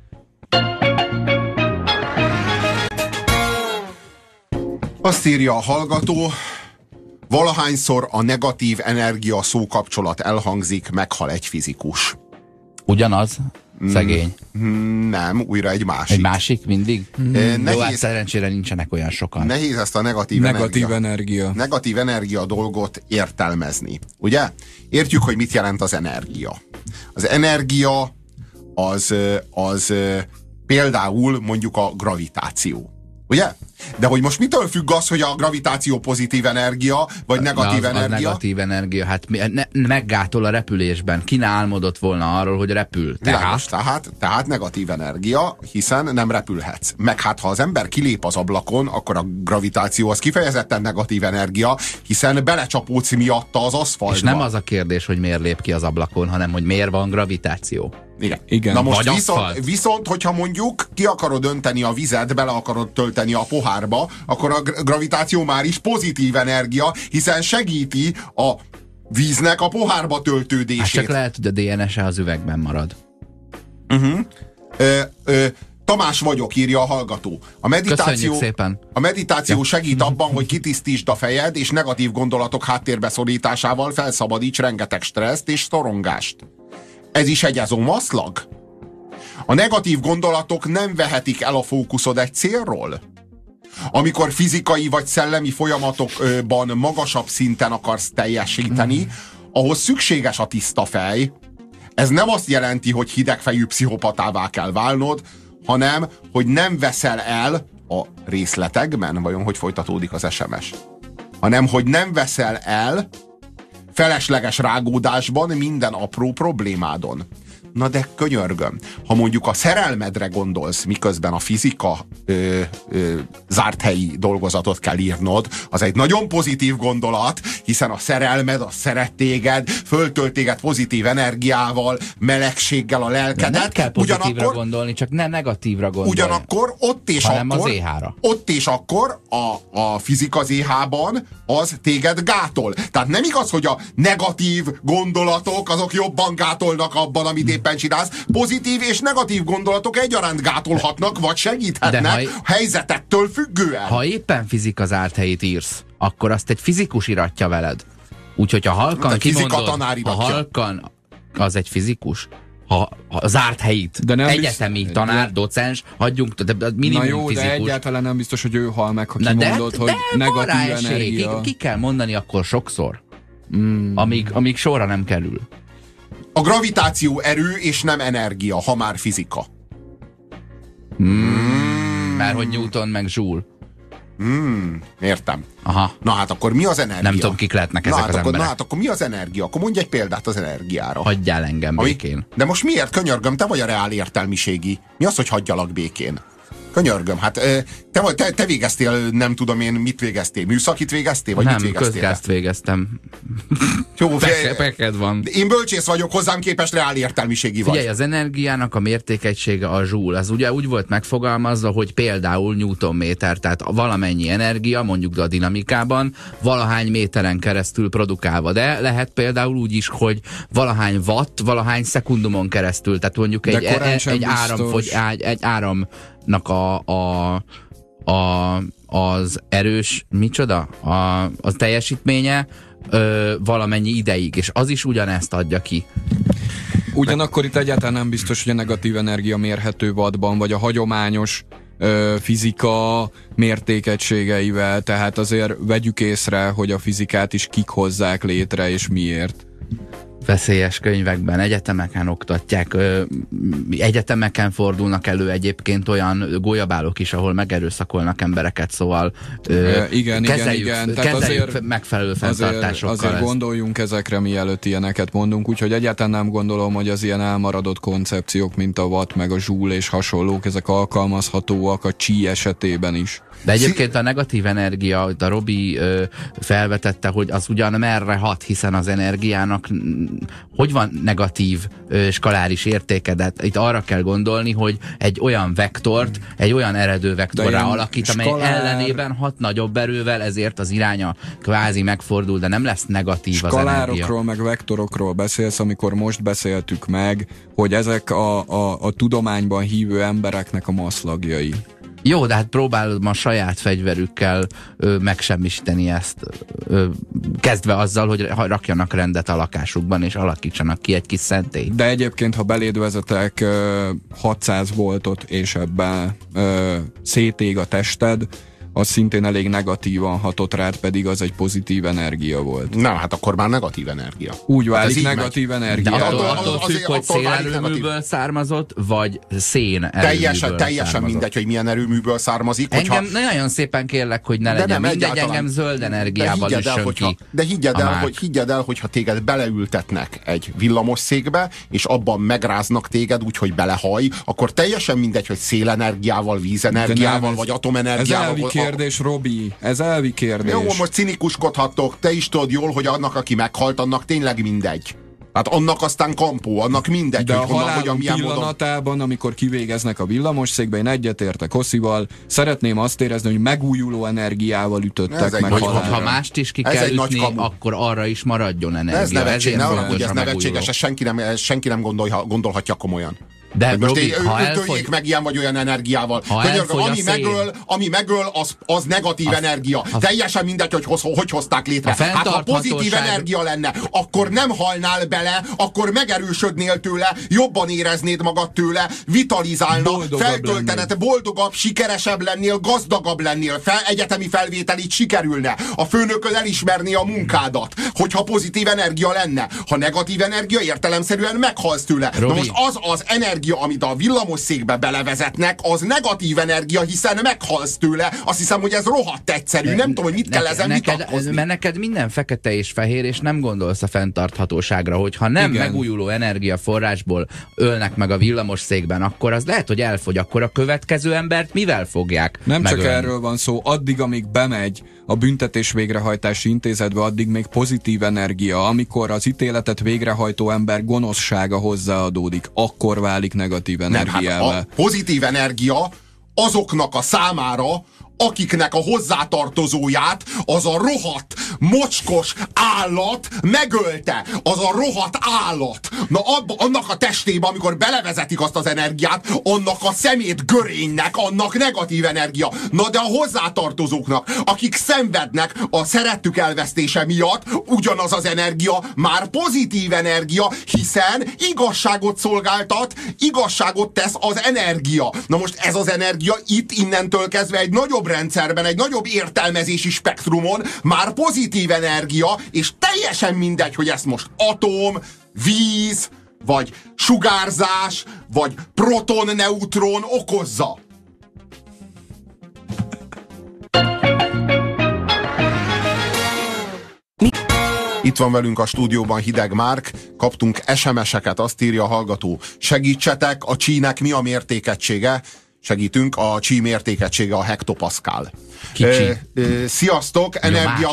Azt írja a hallgató, valahányszor a negatív energia szókapcsolat elhangzik, meghal egy fizikus. Ugyanaz? Szegény. Nem, újra egy másik. Egy másik mindig? Jó, hát szerencsére nincsenek olyan sokan. Nehéz ezt a negatív energia dolgot értelmezni. Ugye? Értjük, hogy mit jelent az energia. Az energia az például mondjuk a gravitáció. Ugye? De hogy most mitől függ az, hogy a gravitáció pozitív energia, vagy negatív energia? Az negatív energia, hát meggátol a repülésben. Ki ne álmodott volna arról, hogy repül? Tehát negatív energia, hiszen nem repülhetsz. Meg hát, ha az ember kilép az ablakon, akkor a gravitáció az kifejezetten negatív energia, hiszen belecsapódsz miatta az aszfaltba. És nem az a kérdés, hogy miért lép ki az ablakon, hanem hogy miért van gravitáció. Igen. Na most viszont, hogyha mondjuk ki akarod önteni a vizet, bele akarod tölteni a pohárba, akkor a gravitáció már is pozitív energia, hiszen segíti a víznek a pohárba töltődését. Hát csak lehet, hogy a DNS-e az üvegben marad. Tamás vagyok, írja a hallgató. A meditáció segít abban, hogy kitisztítsd a fejed, és negatív gondolatok háttérbe szorításával felszabadíts rengeteg stresszt és szorongást. Ez is egy ezomaszlag? A negatív gondolatok nem vehetik el a fókuszod egy célról? Amikor fizikai vagy szellemi folyamatokban magasabb szinten akarsz teljesíteni, ahhoz szükséges a tiszta fej. Ez nem azt jelenti, hogy hidegfejű pszichopatává kell válnod, hanem, hogy nem veszel el a részletekben, vajon hogy folytatódik az SMS, hanem hogy nem veszel el felesleges rágódásban minden apró problémádon. Na de könyörgöm, ha mondjuk a szerelmedre gondolsz, miközben a fizika zárt helyi dolgozatot kell írnod, az egy nagyon pozitív gondolat, hiszen a szerelmed, a szeret téged, föltölt téged pozitív energiával, melegséggel a lelkedet. Nem kell pozitívra gondolni, csak nem negatívra gondolni. Ugyanakkor ott és akkor a fizika ZH-ban az téged gátol. Tehát nem igaz, hogy a negatív gondolatok azok jobban gátolnak abban, amit éppen csinálsz. Pozitív és negatív gondolatok egyaránt gátolhatnak, vagy segíthetnek helyzetettől függően. Ha éppen fizika zárt helyét írsz, akkor azt egy fizikus iratja veled. Úgyhogy ha halkan kimondod, ha halkan, az egy fizikus. Ha zárt helyit, de nem egyetemi tanár, docens, hagyjunk, de minimum na jó, fizikus. De egyáltalán nem biztos, hogy ő hal meg, ha kimondod, hogy negatív energia. Ki kell mondani akkor sokszor, amíg sorra nem kerül. A gravitáció erő és nem energia, ha már fizika. Mert hogy Newton meg Joule. Értem. Aha. Na hát akkor mi az energia? Nem tudom, kik lehetnek ezek az emberek. Na hát akkor mi az energia? Akkor mondj egy példát az energiára. Hagyjál engem békén. De most miért, könyörgöm, te vagy a reál értelmiségi. Mi az, hogy hagyjalak békén? Könyörgöm, hát te végeztél, nem tudom én, mit végeztél? Műszakit végeztél? Vagy nem, mit végeztél? közgázt végeztem. Jó, peked van. Én bölcsész vagyok, hozzám képest reál értelmiségi vagy. Figyelj, az energiának a mértékegysége a joule. Az ugye úgy volt megfogalmazva, hogy például newtonméter, tehát valamennyi energia, mondjuk a dinamikában, valahány méteren keresztül produkálva. De lehet például úgy is, hogy valahány watt, valahány szekundumon keresztül. Tehát mondjuk egy áramnak az erős, micsoda? A teljesítménye valamennyi ideig, és az is ugyanezt adja ki. Ugyanakkor itt egyáltalán nem biztos, hogy a negatív energia mérhető wattban, vagy a hagyományos fizika mértékegységeivel, tehát azért vegyük észre, hogy a fizikát is kik hozzák létre, és miért. Veszélyes könyvekben, egyetemeken oktatják, egyetemeken fordulnak elő egyébként olyan gólyabálok is, ahol megerőszakolnak embereket, szóval igen. kezeljük azért, megfelelő fenntartásokkal. Azért gondoljunk ezekre, mielőtt ilyeneket mondunk, úgyhogy egyáltalán nem gondolom, hogy az ilyen elmaradott koncepciók, mint a watt, meg a joule és hasonlók, ezek alkalmazhatóak a chi esetében is. De egyébként a negatív energia, a Robi felvetette, hogy az ugyan merre hat, hiszen az energiának hogy van negatív skaláris értéke, de itt arra kell gondolni, hogy egy olyan vektort, egy olyan eredő vektorrá alakít, amely ellenében hat nagyobb erővel, ezért az iránya kvázi megfordul, de nem lesz negatív az energia. Skalárokról meg vektorokról beszélsz, amikor most beszéltük meg, hogy ezek a tudományban hívő embereknek a maszlagjai. Jó, de hát próbálod a saját fegyverükkel megsemmisíteni ezt. Kezdve azzal, hogy rakjanak rendet a lakásukban, és alakítsanak ki egy kis szentélyt. De egyébként, ha beléd vezetek 600 voltot, és ebben szétég a tested, az szintén elég negatívan hatott rád, pedig az egy pozitív energia volt. Na, hát akkor már negatív energia. Úgy válik negatív energia. De attól függ, hogy szélerőműből származott, vagy szénerőműből Teljesen mindegy, hogy milyen erőműből származik. Engem nagyon szépen kérlek, hogy ne legyen mindegy, engem zöld energiával üssön ki. De higgyed el, hogyha téged beleültetnek egy villamosszékbe, és abban megráznak téged úgy, hogy belehaj, akkor teljesen mindegy, hogy szélenergiával, vízenergiával, vagy atomenergiával. Kérdés, Robi, ez elvi kérdés. Jó, most cinikuskodhattok, te is tudod jól, hogy annak, aki meghalt, annak tényleg mindegy. Hát annak aztán kampó, annak mindegy, de hogy a halálom pillanatában, amikor kivégeznek a villamosszékbe, én egyetértek Hosszival, szeretném azt érezni, hogy megújuló energiával ütöttek meg halálra. Ha mást is ki kell ütni, akkor arra is maradjon energia. Ez nevetséges, ezt senki nem gondolhatja komolyan. De most Robi, öljék meg ilyen vagy olyan energiával. Ami megöl, az negatív energia. Teljesen mindegy, hogy hozták létre. Hát ha pozitív energia lenne, akkor nem halnál bele, akkor megerősödnél tőle, jobban éreznéd magad tőle, vitalizálna, feltöltened, boldogabb, sikeresebb lennél, gazdagabb lennél, egyetemi felvételit sikerülne. A főnököd elismerné a munkádat, hogyha pozitív energia lenne. Ha negatív energia, értelemszerűen meghalsz tőle. Robi. Na most az energia energia, amit a villamosszékbe belevezetnek, az negatív energia, hiszen meghalsz tőle. Azt hiszem, hogy ez rohadt egyszerű. Nem tudom, hogy mit kell ezen vitatkozni. Mert neked minden fekete és fehér, és nem gondolsz a fenntarthatóságra, hogyha nem megújuló energiaforrásból ölnek meg a villamosszékben, akkor az lehet, hogy elfogy. Akkor a következő embert mivel fogják Nem megölni? csak erről van szó, addig, amíg bemegy a büntetés végrehajtási intézetbe, addig még pozitív energia. Amikor az ítéletet végrehajtó ember gonoszsága hozzáadódik, akkor válik negatív energiává. Hát a pozitív energia azoknak a számára, akiknek a hozzátartozóját az a rohadt, mocskos állat megölte. Az a rohadt állat. Na annak a testébe, amikor belevezetik azt az energiát, annak a szemét görénynek, annak negatív energia. Na de a hozzátartozóknak, akik szenvednek a szerettük elvesztése miatt, ugyanaz az energia már pozitív energia, hiszen igazságot szolgáltat, igazságot tesz az energia. Na most ez az energia itt innentől kezdve egy nagyobb rendszerben, egy nagyobb értelmezési spektrumon már pozitív energia, és teljesen mindegy, hogy ezt most atom, víz, vagy sugárzás, vagy proton-neutron okozza. Itt van velünk a stúdióban Hideg Márk, kaptunk SMS-eket, azt írja a hallgató: segítsetek, a csínek mi a mértékegysége? Segítünk, a csí mértékegysége a hektopaszkál. Sziasztok,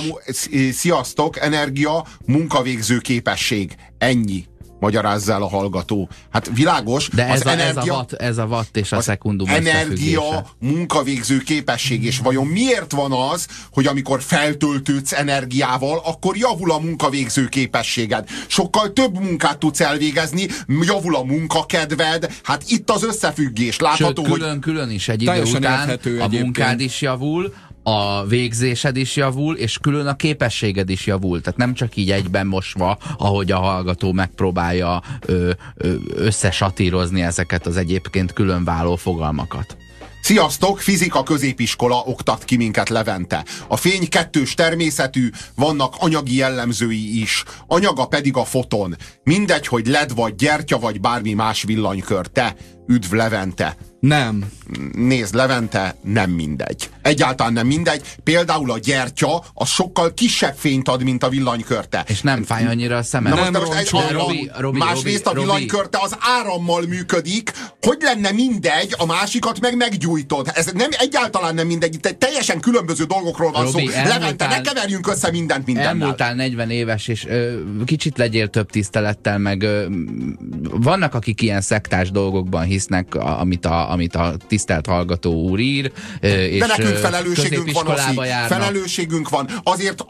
energia, munkavégző képesség. Ennyi. Magyarázza el a hallgató. Hát világos. De ez a watt és a szekundum energia, munkavégző képesség. És vajon miért van az, hogy amikor feltöltődsz energiával, akkor javul a munkavégző képességed? Sokkal több munkát tudsz elvégezni, javul a munkakedved. Hát itt az összefüggés. Látható, sőt, külön is egy idő után a munkád is javul, a végzésed is javul, és külön a képességed is javul. Tehát nem csak így egyben mosva, ahogy a hallgató megpróbálja összesatírozni ezeket az egyébként különváló fogalmakat. Sziasztok, fizika középiskola oktat ki minket Levente. A fény kettős természetű, vannak anyagi jellemzői is. Anyaga pedig a foton. Mindegy, hogy led vagy gyertya, vagy bármi más villanykör. Te, üdv Levente. Nem. Nézd, Levente, nem mindegy. Egyáltalán nem mindegy. Például a gyertya az sokkal kisebb fényt ad, mint a villanykörte. És nem fáj annyira a szemed. Másrészt a villanykörte az árammal működik. Hogy lenne mindegy, a másikat meg meggyújtod? Ez nem, egyáltalán nem mindegy. Itt teljesen különböző dolgokról van Robi, szó. Levente, ne keverjünk össze mindent mindennel. Elmúltál 40 éves, és kicsit legyél több tisztelettel, meg vannak, akik ilyen szektás dolgokban hisznek, amit a tisztelt hallgató úr ír. És de nekünk felelősségünk van, felelősségünk van. Azért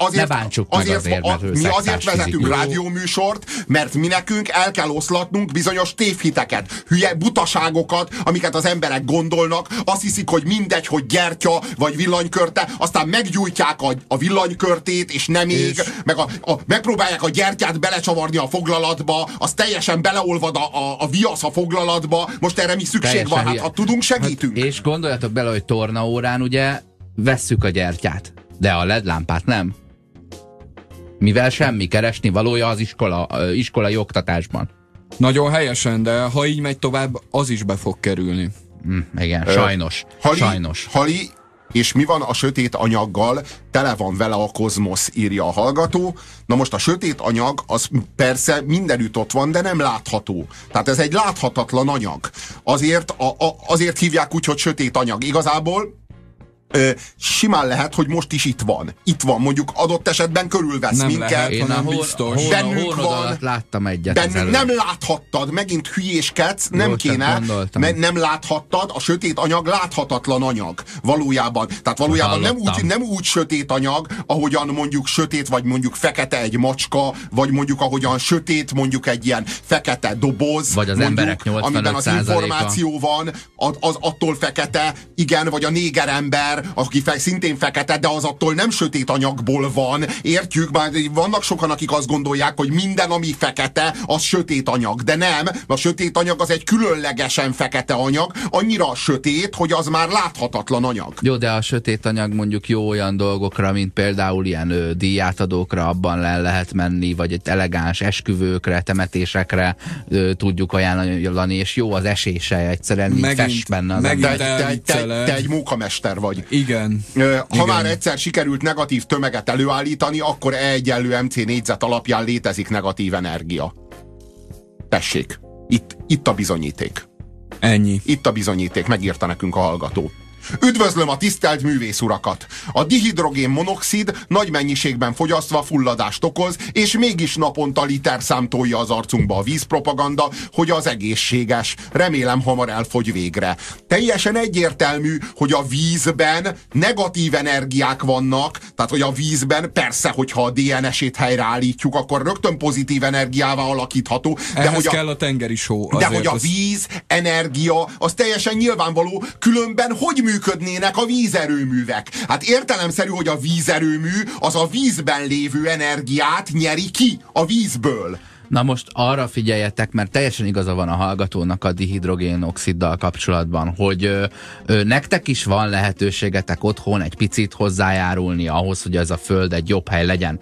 mi azért vezetünk rádióműsort, mert mi nekünk el kell oszlatnunk bizonyos tévhiteket, hülye butaságokat, amiket az emberek gondolnak. Azt hiszik, hogy mindegy, hogy gyertya vagy villanykörte, aztán meggyújtják a villanykörtét, és nem ég, meg megpróbálják a gyertyát belecsavarni a foglalatba, az teljesen beleolvad a viasz a foglalatba. Most erre mi szükség van? Hát, ha tudunk, segítünk. Hát, és gondoljatok bele, hogy tornaórán ugye vesszük a gyertyát, de a LED lámpát nem. Mivel semmi keresni valója az iskolai oktatásban. Nagyon helyesen, de ha így megy tovább, az is be fog kerülni. Igen, sajnos. Hali, és mi van a sötét anyaggal? Tele van vele a kozmosz, írja a hallgató. Na most a sötét anyag, az persze mindenütt ott van, de nem látható. Tehát ez egy láthatatlan anyag. Azért hívják úgy, hogy sötét anyag. Igazából simán lehet, hogy most is itt van. Itt van, mondjuk adott esetben körülvesz nem minket. Lehet, hanem biztos. Bennünk van. Láttam egyet. Bennünk nem láthattad, megint hülyéskedsz, nem kéne. Nem láthattad, a sötét anyag láthatatlan anyag. Valójában. Tehát valójában nem úgy sötét anyag, ahogyan mondjuk sötét, vagy mondjuk fekete egy macska, vagy mondjuk ahogyan sötét mondjuk egy ilyen fekete doboz. Vagy az mondjuk, emberek 85%-a. Amiben az információ van, az attól fekete, igen, vagy a néger ember, mester, aki szintén fekete, de az attól nem sötét anyagból van. Értjük? Már vannak sokan, akik azt gondolják, hogy minden, ami fekete, az sötét anyag. De nem, a sötét anyag az egy különlegesen fekete anyag, annyira sötét, hogy az már láthatatlan anyag. Jó, de a sötét anyag mondjuk jó olyan dolgokra, mint például ilyen díjátadókra, abban lehet menni, vagy egy elegáns esküvőkre, temetésekre tudjuk ajánlani, és jó az esése, egyszerűen így fest benne az ember. Te egy mókamester vagy. Igen. Ha már egyszer sikerült negatív tömeget előállítani, akkor E=MC négyzet alapján létezik negatív energia. Tessék, itt a bizonyíték. Ennyi. Itt a bizonyíték, megírta nekünk a hallgató. Üdvözlöm a tisztelt művészurakat! A dihidrogén monoxid nagy mennyiségben fogyasztva fulladást okoz, és mégis naponta literszám tolja az arcunkba a vízpropaganda, hogy az egészséges. Remélem hamar elfogy végre. Teljesen egyértelmű, hogy a vízben negatív energiák vannak, tehát hogy a vízben persze, hogyha a DNS-ét helyreállítjuk, akkor rögtön pozitív energiává alakítható. De ehhez hogy kell a tengeri só. De hogy a víz, energia, az teljesen nyilvánvaló, különben hogy működnének a vízerőművek? Hát értelemszerű, hogy a vízerőmű az a vízben lévő energiát nyeri ki a vízből. Na most arra figyeljetek, mert teljesen igaza van a hallgatónak a dihidrogén-oxiddal kapcsolatban, hogy nektek is van lehetőségetek otthon egy picit hozzájárulni ahhoz, hogy ez a föld egy jobb hely legyen.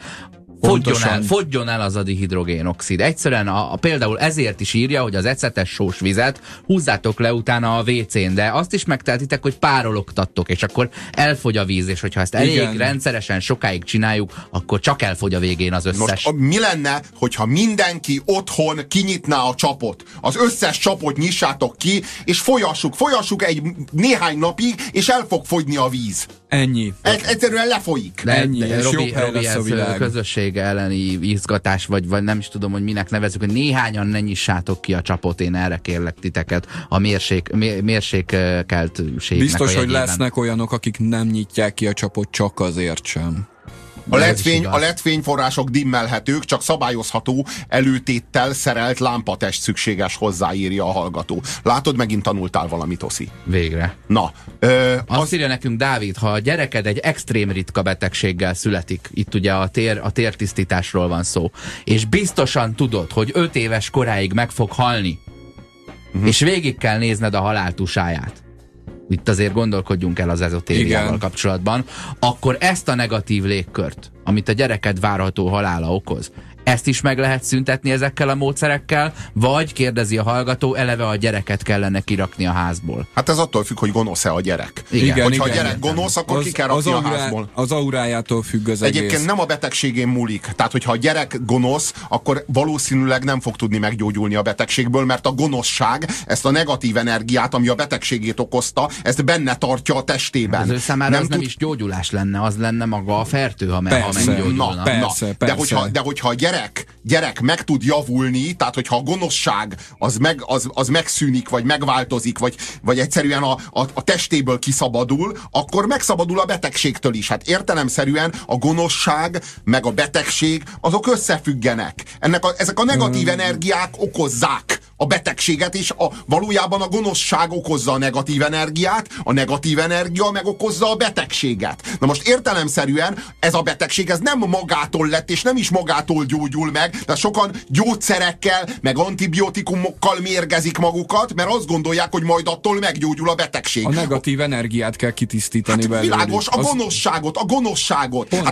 Fogjon el az a dihidrogén-oxid. Egyszerűen például ezért is írja, hogy az ecetes sós vizet húzzátok le utána a WC-n, de azt is megteltitek, hogy párologtattok, és akkor elfogy a víz, és hogyha ezt elég rendszeresen sokáig csináljuk, akkor csak elfogy a végén az összes. Most mi lenne, hogyha mindenki otthon kinyitná a csapot? Az összes csapot nyissátok ki, és folyassuk egy néhány napig, és el fog fogyni a víz. Ennyi. Egyszerűen lefolyik. Ennyi, és jobb hely lesz a világ. Közösség elleni izgatás, vagy nem is tudom, hogy minek nevezzük, hogy néhányan ne nyissátok ki a csapot, én erre kérlek titeket a mérsékeltségnek biztos, a hogy lesznek olyanok, akik nem nyitják ki a csapot csak azért sem. A LED fényforrások dimmelhetők, csak szabályozható előtéttel szerelt lámpatest szükséges, hozzáírja a hallgató. Látod, megint tanultál valamit, Oszi. Végre. Na. Azt írja nekünk Dávid, ha a gyereked egy extrém ritka betegséggel születik, itt ugye a tértisztításról van szó, és biztosan tudod, hogy 5 éves koráig meg fog halni, és végig kell nézned a halál tusáját. Itt azért gondolkodjunk el az ezotériával kapcsolatban, akkor ezt a negatív légkört, amit a gyereked várható halála okoz, ezt is meg lehet szüntetni ezekkel a módszerekkel, vagy kérdezi a hallgató, eleve a gyereket kellene kirakni a házból. Hát ez attól függ, hogy gonosz-e a gyerek. Igen. Hogyha a gyerek gonosz, akkor ki kell rakni a házból. Az aurájától függ az egész. Egyébként nem a betegségén múlik. Tehát, hogyha a gyerek gonosz, akkor valószínűleg nem fog tudni meggyógyulni a betegségből, mert a gonoszság ezt a negatív energiát, ami a betegségét okozta, ezt benne tartja a testében. Az ő számára nem is gyógyulás lenne, az lenne maga a fertő, ha meggyógyulna. Persze. De hogyha a gyerek meg tud javulni, tehát hogyha a gonoszság az megszűnik, vagy megváltozik, vagy egyszerűen a testéből kiszabadul, akkor megszabadul a betegségtől is. Hát értelemszerűen a gonoszság meg a betegség azok összefüggenek. Ezek a negatív energiák okozzák a betegséget, és valójában a gonoszság okozza a negatív energiát, a negatív energia meg okozza a betegséget. Na most értelemszerűen ez a betegség ez nem magától lett, és nem is magától gyógyul meg, de sokan gyógyszerekkel, meg antibiotikumokkal mérgezik magukat, mert azt gondolják, hogy majd attól meggyógyul a betegség. A negatív energiát kell kitisztítani belőle. Világos, a gonoszságot. Hát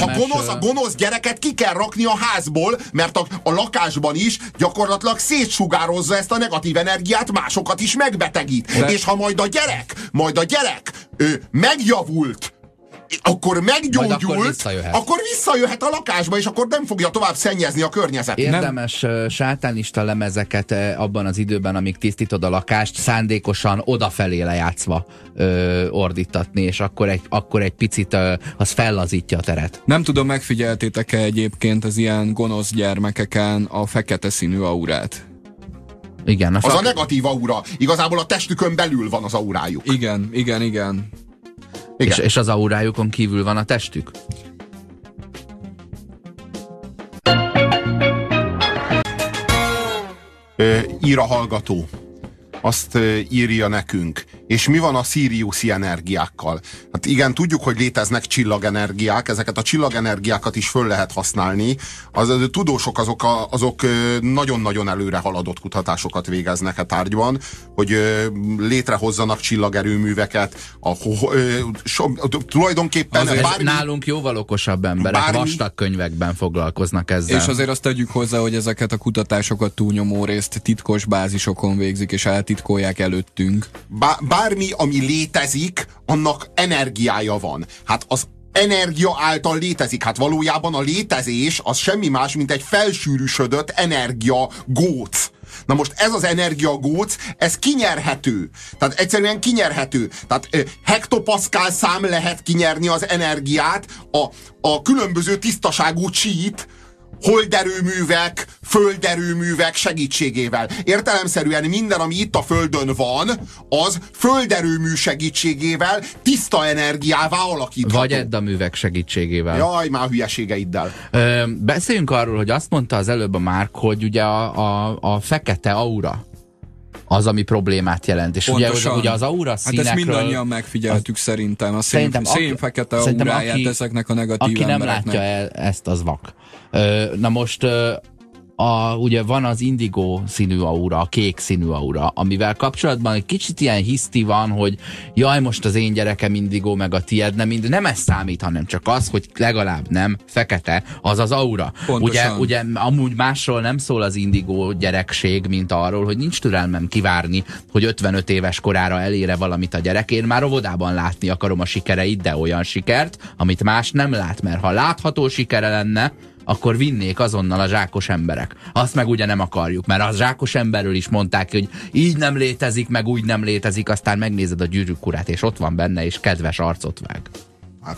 a gonosz gyereket ki kell rakni a házból, mert a lakásban is gyakorlatilag szétsugározza ezt a negatív energiát, másokat is megbetegít. És ha majd a gyerek megjavult, akkor meggyógyult, akkor visszajöhet a lakásba, és akkor nem fogja tovább szennyezni a környezetet. Érdemes sátánista lemezeket abban az időben, amíg tisztítod a lakást, szándékosan odafelé lejátszva ordítatni, és akkor egy picit az fellazítja a teret. Nem tudom, megfigyeltétek-e egyébként az ilyen gonosz gyermekeken a fekete színű aurát? Igen. Az a negatív aura. Igazából a testükön belül van az aurájuk. Igen. És az aurájukon kívül van a testük? Ír a hallgató. azt írja nekünk. És mi van a Siriuszi energiákkal? Hát igen, tudjuk, hogy léteznek csillagenergiák, ezeket a csillagenergiákat is föl lehet használni. A tudósok azok nagyon-nagyon előre haladott kutatásokat végeznek a tárgyban, hogy létrehozzanak csillagerőműveket. Tulajdonképpen nálunk jóval okosabb emberek vastag könyvekben foglalkoznak ezzel. És azért azt tegyük hozzá, hogy ezeket a kutatásokat túlnyomó részt titkos bázisokon végzik, és eltitkolják előttünk. Bármi, ami létezik, annak energiája van. Hát az energia által létezik. Hát valójában a létezés az semmi más, mint egy felsűrűsödött energiagóc. Na most ez az energiagóc, ez kinyerhető. Tehát egyszerűen kinyerhető. Tehát hektopaszkál szám lehet kinyerni az energiát a különböző tisztaságú csít, holderőművek, földerőművek segítségével. Értelemszerűen minden, ami itt a Földön van, az földerőmű segítségével tiszta energiává alakítható. Vagy eddaművek segítségével. Jaj, már hülyeségeiddel. Beszéljünk arról, hogy azt mondta az előbb a Márk, hogy ugye a fekete aura az, ami problémát jelent. És ugye az aura színekről... Hát ezt mindannyian megfigyeltük szerintem. A szénfekete auráját ezeknek a negatív aki nem embereknek. látja ezt az vak. Na most ugye van az indigó színű aura, a kék színű aura, amivel kapcsolatban egy kicsit ilyen hiszti van, hogy jaj, most az én gyerekem indigó, meg a tied nem ez számít, hanem csak az, hogy legalább nem fekete, az az aura. Ugye amúgy másról nem szól az indigó gyerekség, mint arról, hogy nincs türelmem kivárni, hogy 55 éves korára elére valamit a gyerek. Én már óvodában látni akarom a sikereit, de olyan sikert, amit más nem lát, mert ha látható sikere lenne, akkor vinnék azonnal a zsákos emberek. Azt meg ugye nem akarjuk, mert a zsákos emberről is mondták, hogy így nem létezik, meg úgy nem létezik, aztán megnézed a Gyűrűk urát, és ott van benne, és kedves arcot vág. Hát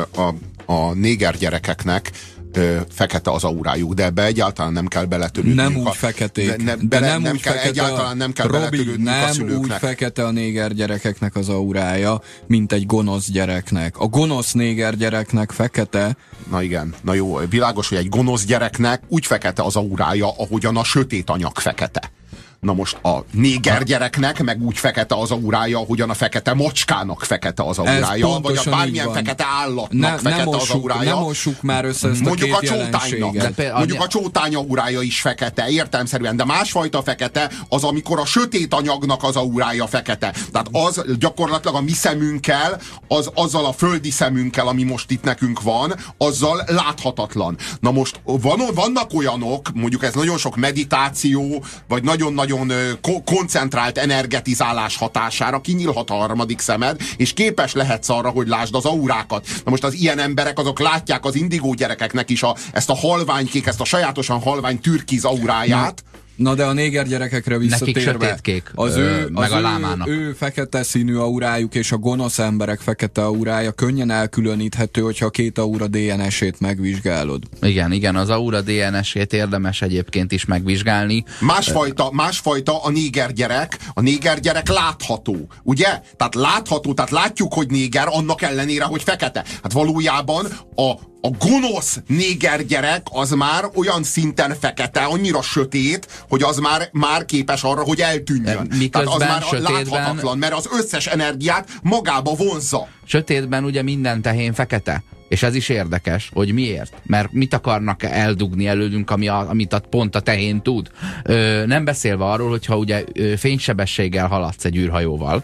a néger gyerekeknek fekete az aurájuk, de ebbe egyáltalán nem kell beletörődni. Nem úgy feketék. Egyáltalán nem kell beletörődni a szülőknek. Nem úgy fekete a néger gyerekeknek az aurája, mint egy gonosz gyereknek. A gonosz néger gyereknek fekete. Na igen, na jó, világos, hogy egy gonosz gyereknek úgy fekete az aurája, ahogyan a sötét anyag fekete. Na most a néger gyereknek meg úgy fekete az aurája, ahogyan a fekete macskának fekete az aurája, vagy a bármilyen fekete állatnak fekete az aurája. Nem mossuk már össze ezt mondjuk a két jelenséget. Mondjuk a csótány aurája is fekete, értelemszerűen, de másfajta fekete az, amikor a sötét anyagnak az aurája fekete. Tehát az gyakorlatilag a mi szemünkkel, azzal a földi szemünkkel, ami most itt nekünk van, azzal láthatatlan. Na most vannak olyanok, mondjuk ez nagyon sok meditáció, vagy nagyon-nagyon koncentrált energetizálás hatására kinyílhat a harmadik szemed, és képes lehetsz arra, hogy lásd az aurákat. Na most az ilyen emberek azok látják az indigó gyerekeknek is ezt a halványkék, ezt a sajátosan halvány türkiz auráját. Na de a néger gyerekekre visszatérve, nekik sötétkék, meg a lámának. Ő fekete színű aurájuk és a gonosz emberek fekete aurája könnyen elkülöníthető, hogyha a két aura DNS-ét megvizsgálod. Igen, az aura DNS-ét érdemes egyébként is megvizsgálni. Másfajta a néger gyerek látható, ugye? Tehát látható, tehát látjuk, hogy néger, annak ellenére, hogy fekete. Hát valójában a gonosz néger gyerek az már olyan szinten fekete, annyira sötét, hogy az már képes arra, hogy eltűnjön. Tehát az már láthatatlan, mert az összes energiát magába vonzza. Sötétben ugye minden tehén fekete. És ez is érdekes, hogy miért? Mert mit akarnak eldugni előlünk, amit pont a tehén tud? Nem beszélve arról, hogyha ugye fénysebességgel haladsz egy űrhajóval,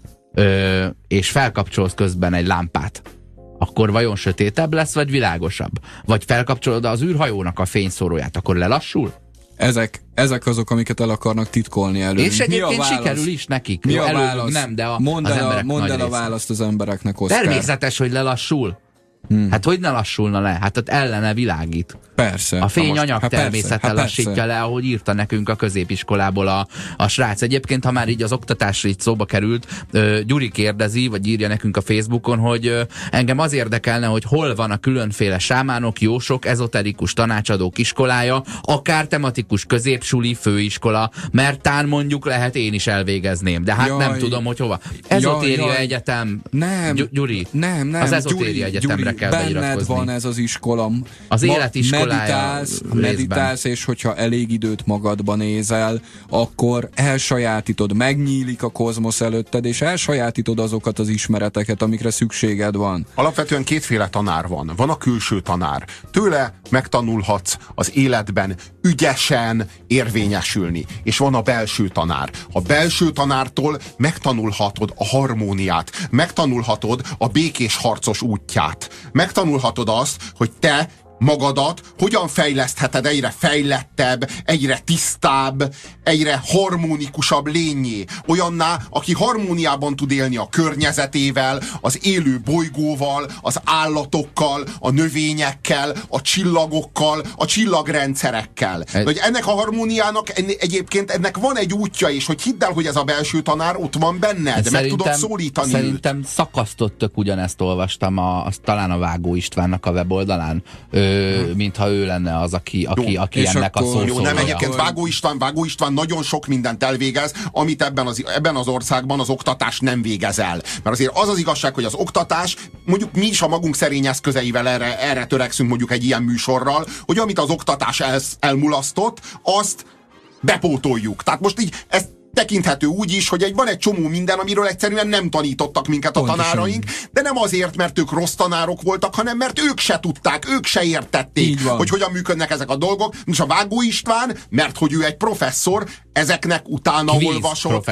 és felkapcsolsz közben egy lámpát, akkor vajon sötétebb lesz, vagy világosabb? Vagy felkapcsolod az űrhajónak a fényszóróját, akkor lelassul? Ezek azok, amiket el akarnak titkolni előlünk. És egyébként sikerül is nekik. Mi a válasz? Nem, de mondd el a választ az embereknek, Oszkár. Természetes, hogy lelassul. Hát hogy ne lassulna le? Hát ott ellene világít. Persze. A fényanyag természete lassítja le, ahogy írta nekünk a középiskolából a srác. Egyébként, ha már így az oktatásra így szóba került, Gyuri kérdezi, vagy írja nekünk a Facebookon, hogy engem az érdekelne, hogy hol van a különféle sámánok, jósok, ezoterikus tanácsadók iskolája, akár tematikus középsuli, főiskola, mert tán mondjuk lehet én is elvégezném, de hát nem tudom, hogy hova. Ezotéria egyetem. Nem. Gyuri. Nem. Az ezotéria egyetemre kell benned beiratkozni. van ez az iskola. Az életiskolája meditálsz, és hogyha elég időt magadba nézel, akkor elsajátítod, megnyílik a kozmosz előtted, és elsajátítod azokat az ismereteket, amikre szükséged van. Alapvetően kétféle tanár van. Van a külső tanár. Tőle megtanulhatsz az életben ügyesen érvényesülni. És van a belső tanár. A belső tanártól megtanulhatod a harmóniát. Megtanulhatod a békés harcos útját. Megtanulhatod azt, hogy te magadat hogyan fejlesztheted egyre fejlettebb, egyre tisztább, egyre harmonikusabb lényé. Olyanná, aki harmóniában tud élni a környezetével, az élő bolygóval, az állatokkal, a növényekkel, a csillagokkal, a csillagrendszerekkel. De hogy ennek a harmóniának egyébként ennek van egy útja is, hogy hidd el, hogy ez a belső tanár ott van benned, meg tudod szólítani Szerintem szakasztottak, ugyanezt olvastam, talán a Vágó Istvánnak a weboldalán, mintha ő lenne az, aki ennek a szószólója. Jó, nem, egyébként Vágó István nagyon sok mindent elvégez, amit ebben az országban az oktatás nem végez el. Mert azért az az igazság, hogy az oktatás, mondjuk mi is a magunk szerény eszközeivel erre törekszünk mondjuk egy ilyen műsorral, hogy amit az oktatás elmulasztott, azt bepótoljuk. Tehát most így ezt tekinthető úgy is, hogy van egy csomó minden, amiről egyszerűen nem tanítottak minket a tanáraink, de nem azért, mert ők rossz tanárok voltak, hanem mert ők se tudták, ők se értették, hogy hogyan működnek ezek a dolgok. És a Vágó István, mert hogy ő egy professzor, ezeknek utána olvasott.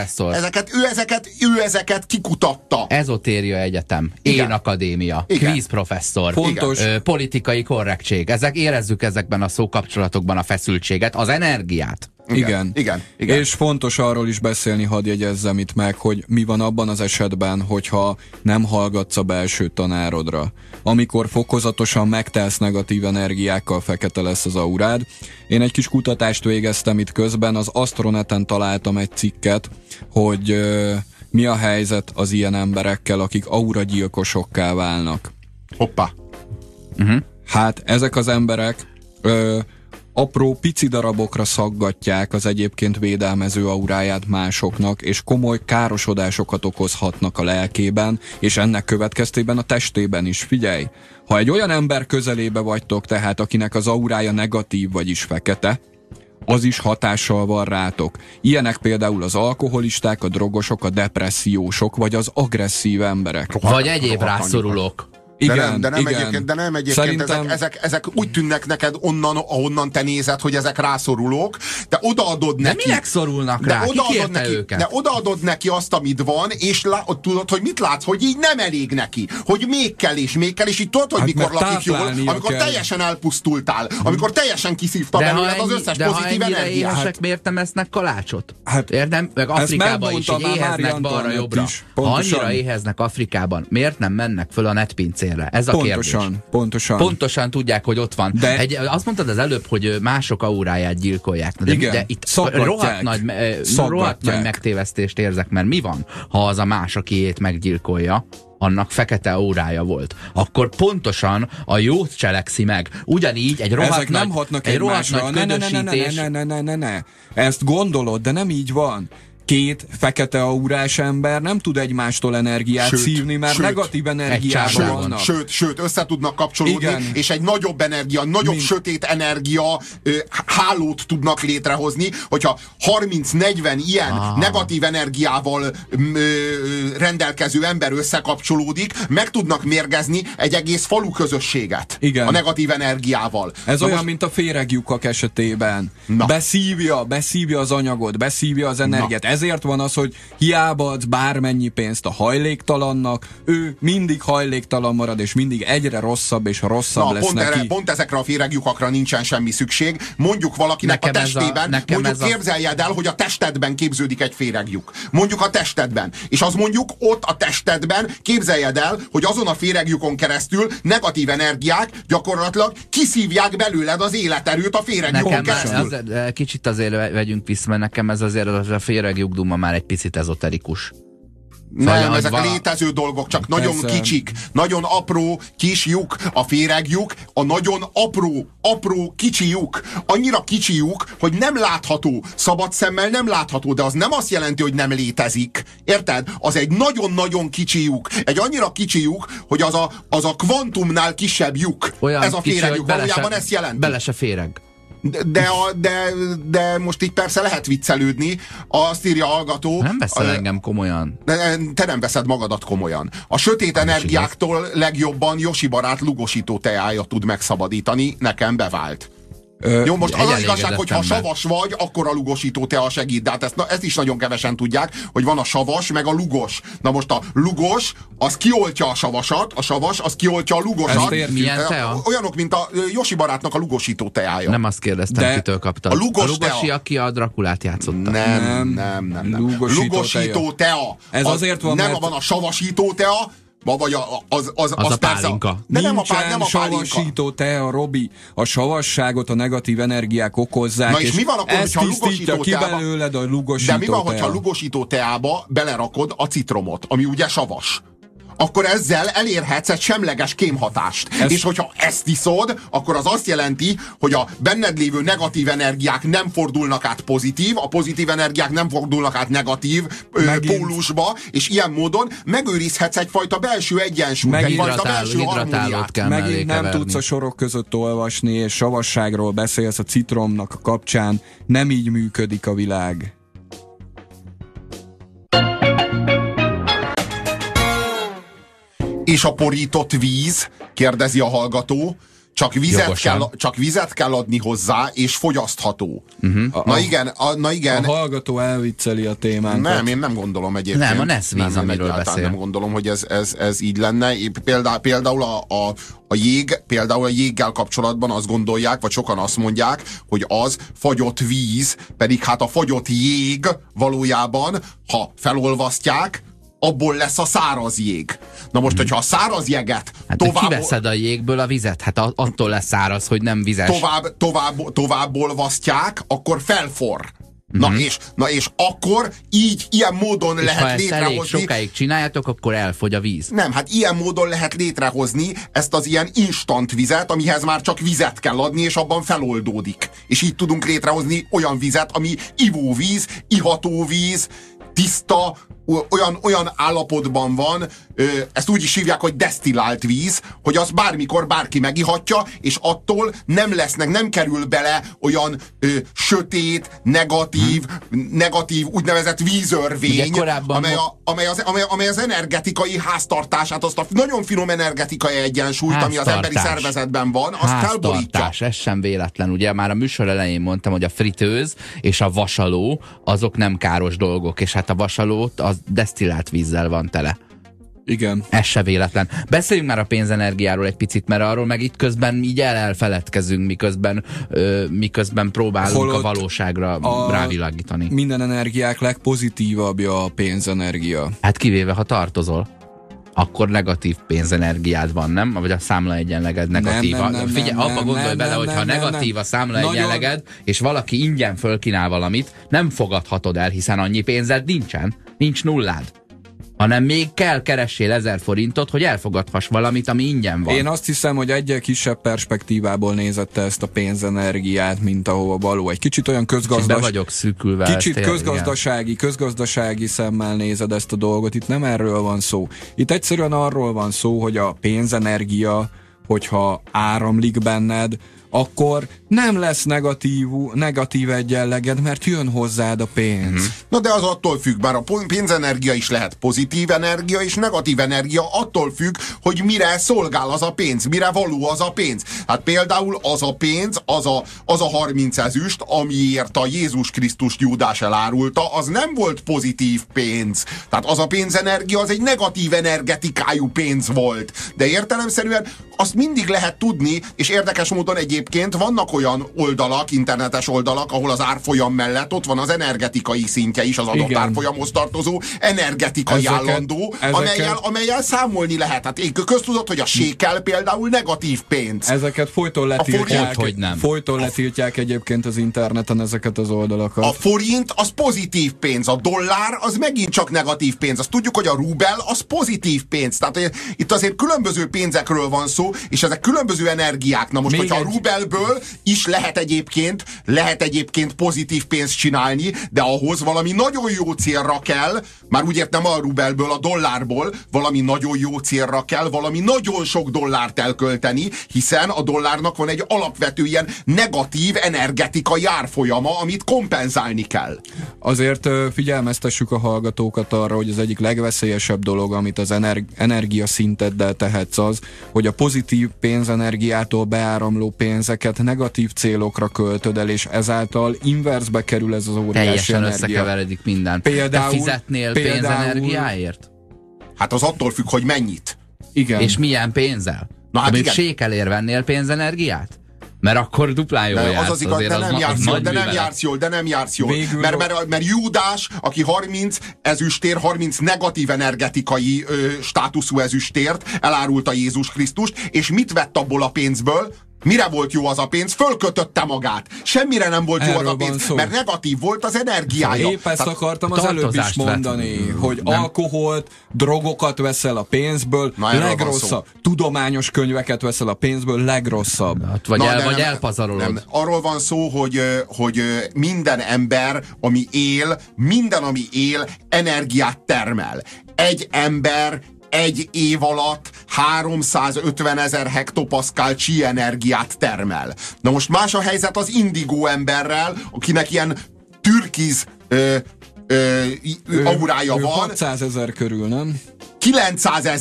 Ő ezeket kikutatta. Ezotéria egyetem, én akadémia, kvíz professzor, politikai korrektség. Érezzük ezekben a szókapcsolatokban a feszültséget, az energiát. Igen. És fontos arról is beszélni, hadd jegyezzem itt meg, hogy mi van abban az esetben, hogyha nem hallgatsz a belső tanárodra. Amikor fokozatosan megtelsz negatív energiákkal, fekete lesz az aurád. Én egy kis kutatást végeztem itt közben, az Astroneten találtam egy cikket, hogy mi a helyzet az ilyen emberekkel, akik auragyilkosokká válnak. Hoppá! Hát ezek az emberek apró pici darabokra szaggatják az egyébként védelmező auráját másoknak, és komoly károsodásokat okozhatnak a lelkében, és ennek következtében a testében is. Figyelj! Ha egy olyan ember közelébe vagytok, tehát akinek az aurája negatív, vagyis fekete, az is hatással van rátok. Ilyenek például az alkoholisták, a drogosok, a depressziósok, vagy az agresszív emberek. Vagy egyéb rászorulók. Igen, de nem egyébként szerintem... ezek úgy tűnnek neked ahonnan te nézed, hogy ezek rászorulók, de odaadod neki. De minek szorulnak rá? Ki kérte őket? De odaadod neki azt, amit van, és tudod, hogy mit látsz, hogy így nem elég neki. Hogy még kell, és így tudod, hogy mikor lakik jól, amikor teljesen elpusztultál, amikor teljesen kiszívta belőled az összes pozitív energiát. Éhesek miért nem esznek kalácsot? Értem? Meg Afrikában is éheznek balra-jobbra. Ha annyira éheznek Afrikában, miért nem mennek föl a netpincére? Ez a kérdés. Pontosan tudják, hogy ott van. Azt mondtad az előbb, hogy mások auráját gyilkolják. De itt rohadt nagy megtévesztést érzek, mert mi van, ha az a más, akiét meggyilkolja, annak fekete aurája volt. Akkor pontosan a jót cselekszi meg. Ugyanígy egy rohadt nagy ködösítés. Ne. Ezt gondolod, de nem így van. Két fekete aurás ember nem tud egymástól energiát szívni, mert negatív energiában vannak. Sőt, össze tudnak kapcsolódni, és egy nagyobb energia, sötét energia hálót tudnak létrehozni, hogyha 30-40 ilyen negatív energiával rendelkező ember összekapcsolódik, meg tudnak mérgezni egy egész falu közösséget a negatív energiával. Ez olyan, mint a féregjukak esetében. Beszívja az anyagot, beszívja az energiát. Ezért van az, hogy hiába adsz bármennyi pénzt a hajléktalannak, ő mindig hajléktalan marad, és mindig egyre rosszabb és rosszabb lesz neki. Pont ezekre a féregjukakra nincsen semmi szükség. Mondjuk valakinek nekem a testében, képzeljed el, hogy a testedben képződik egy féreglyuk. Mondjuk a testedben. És az mondjuk ott a testedben, képzeljed el, hogy azon a féregjukon keresztül negatív energiák gyakorlatilag kiszívják belőled az életerőt a féregjukon keresztül. Kicsit azért vegyünk vissza, mert nekem ez azért a féregjukduma már egy picit ezoterikus. Nem, ezek létező dolgok, csak nagyon kicsik, nagyon apró kis lyuk, a féreglyuk, a nagyon apró kicsi lyuk. Annyira kicsi lyuk, hogy nem látható, szabad szemmel nem látható, de az nem azt jelenti, hogy nem létezik. Érted? Az egy nagyon-nagyon kicsi lyuk. Egy annyira kicsi lyuk, hogy az a kvantumnál kisebb lyuk. Olyan ez a féreglyuk, valójában ezt jelenti. Bele se féreg. De most így persze lehet viccelődni. Azt írja a hallgató. Nem veszel engem komolyan. Te nem veszed magadat komolyan. A sötét energiáktól legjobban Josi barát lugosító teája tud megszabadítani, nekem bevált. Jó, most az igazság, hogy ha savas vagy, akkor a lugosító tea segít. De hát ezt is nagyon kevesen tudják, hogy van a savas, meg a lugos. Na most a lugos, az kioltja a savasat, a savas, az kioltja a lugosat. Milyen tea? Olyanok, mint a Josi barátnak a lugosító teája. Nem azt kérdeztem, kitől kaptad. A lugosi, aki a Drakulát játszotta. Nem. Lugosító tea. Ez azért van, nem van a savasító tea, vagy az a pálinka. De nem a pálinka. Savasító tea, Robi. A savasságot a negatív energiák okozzák. Na és mi van akkor, hogyha lugosító teába... belőled a lugosító De mi van, tea? hogyha a lugosító teába belerakod a citromot, ami ugye savas? Akkor ezzel elérhetsz egy semleges kémhatást. És hogyha ezt iszod, akkor az azt jelenti, hogy a benned lévő negatív energiák nem fordulnak át pozitív, a pozitív energiák nem fordulnak át negatív pólusba, és ilyen módon megőrizhetsz egyfajta belső egyensúlyt, egyfajta belső harmóniát. Megint nem tudsz a sorok között olvasni, és savasságról beszélsz a citromnak a kapcsán. Nem így működik a világ. És a porított víz, kérdezi a hallgató, csak vizet kell adni hozzá, és fogyasztható. Na igen. A hallgató elvicceli a témánkat. Nem, én nem gondolom egyébként. Nem, a Nesvíz, amiről beszél. Nem gondolom, hogy ez így lenne. Például a jéggel kapcsolatban azt gondolják, vagy sokan azt mondják, hogy az fagyott víz, pedig hát a fagyott jég valójában, ha felolvasztják, abból lesz a száraz jég. Na most, hogyha a száraz jeget kiveszed a jégből a vizet, hát attól lesz száraz, hogy nem vizes. Tovább olvasztják, akkor felforr. Na és akkor ilyen módon lehet létrehozni. Ha ezt elég sokáig csináljátok, akkor elfogy a víz. Nem, hát ilyen módon lehet létrehozni ezt az ilyen instant vizet, amihez már csak vizet kell adni, és abban feloldódik. És így tudunk létrehozni olyan vizet, ami ivóvíz, iható víz, tiszta, olyan állapotban van, ezt úgy is hívják, hogy desztillált víz, hogy az bármikor bárki megihatja, és attól nem kerül bele olyan sötét, negatív úgynevezett vízörvény, amely az energetikai háztartását, azt a nagyon finom energetikai egyensúlyt, ami az emberi szervezetben van, azt felborítja. Ez sem véletlen. Ugye már a műsor elején mondtam, hogy a fritőz és a vasaló, azok nem káros dolgok, és hát a vasalót az desztillált vízzel van tele. Igen. Ez se véletlen. Beszéljünk már a pénzenergiáról egy picit, mert arról meg itt közben így elfeledkezünk, miközben próbálunk a valóságra rávilágítani. Minden energiák legpozitívabbja a pénzenergia. Hát kivéve, ha tartozol. Akkor negatív pénzenergiád van, nem? Vagy a számla egyenleged negatív. Figyelj, abba gondolj bele, hogy ha negatív a számla egyenleged, és valaki ingyen fölkínál valamit, nem fogadhatod el, hiszen annyi pénzed nincsen. Nincs nullád. Hanem még kell keressél 1000 forintot, hogy elfogadhass valamit, ami ingyen van. Én azt hiszem, hogy egyel kisebb perspektívából nézette ezt a pénzenergiát, mint ahova való. Egy kicsit olyan be vagyok szűkülve. Kicsit közgazdasági szemmel nézed ezt a dolgot. Itt nem erről van szó. Itt egyszerűen arról van szó, hogy a pénzenergia, hogyha áramlik benned, akkor nem lesz negatív egyenleged, mert jön hozzád a pénz. Na de az attól függ, bár a pénzenergia is lehet pozitív energia és negatív energia, attól függ, hogy mire szolgál az a pénz, mire való az a pénz. Hát például az a pénz, az a 30 ezüst, amiért a Jézus Krisztus Júdás elárulta, az nem volt pozitív pénz. Tehát az a pénzenergia, az egy negatív energetikájú pénz volt. De értelemszerűen azt mindig lehet tudni, és érdekes módon egyébként vannak olyan olyan oldalak, internetes oldalak, ahol az árfolyam mellett ott van az energetikai szintje is az adott árfolyamhoz tartozó energetikai állandó, amellyel számolni lehet. Hát én köztudott, hogy a sékel például negatív pénz. Ezeket folyton letiltják egyébként az interneten ezeket az oldalakat. A forint az pozitív pénz, a dollár az megint csak negatív pénz. Azt tudjuk, hogy a rubel az pozitív pénz. Tehát itt azért különböző pénzekről van szó, és ezek különböző energiák. Na most, hogyha a rubelből is lehet egyébként pozitív pénzt csinálni, de ahhoz valami nagyon jó célra kell, már úgy értem a rubelből, a dollárból, valami nagyon jó célra kell, valami nagyon sok dollárt elkölteni, hiszen a dollárnak van egy alapvető ilyen negatív energetikai árfolyama, amit kompenzálni kell. Azért figyelmeztessük a hallgatókat arra, hogy az egyik legveszélyesebb dolog, amit az energiaszinteddel tehetsz az, hogy a pozitív pénzenergiától beáramló pénzeket negatív célokra költöd el, és ezáltal inverzbe kerül ez az óriási teljesen energia. összekeveredik minden. Te fizetnél pénzenergiáért? Hát az attól függ, hogy mennyit. Igen. És milyen pénzzel? Na hát még sékelért vennél pénzenergiát? Mert akkor duplán jól jársz. Az az igaz, de nem jársz jól. Mert Júdás, aki 30 ezüstért, 30 negatív energetikai státuszú ezüstért elárulta Jézus Krisztust, és mit vett abból a pénzből? Mire volt jó az a pénz? Fölkötötte magát. Semmire nem volt jó az a pénz, mert negatív volt az energiája. Épp ezt akartam az előbb is mondani, hogy alkoholt, drogokat veszel a pénzből, legrosszabb. Tudományos könyveket veszel a pénzből, legrosszabb. Vagy elpazarolod. Nem. Arról van szó, hogy minden ember, ami él, energiát termel. Egy ember egy év alatt 350 000 hektopaszkál csí energiát termel. Na most más a helyzet az indigó emberrel, akinek ilyen türkiz aurája van. 600 000 körül, nem? 900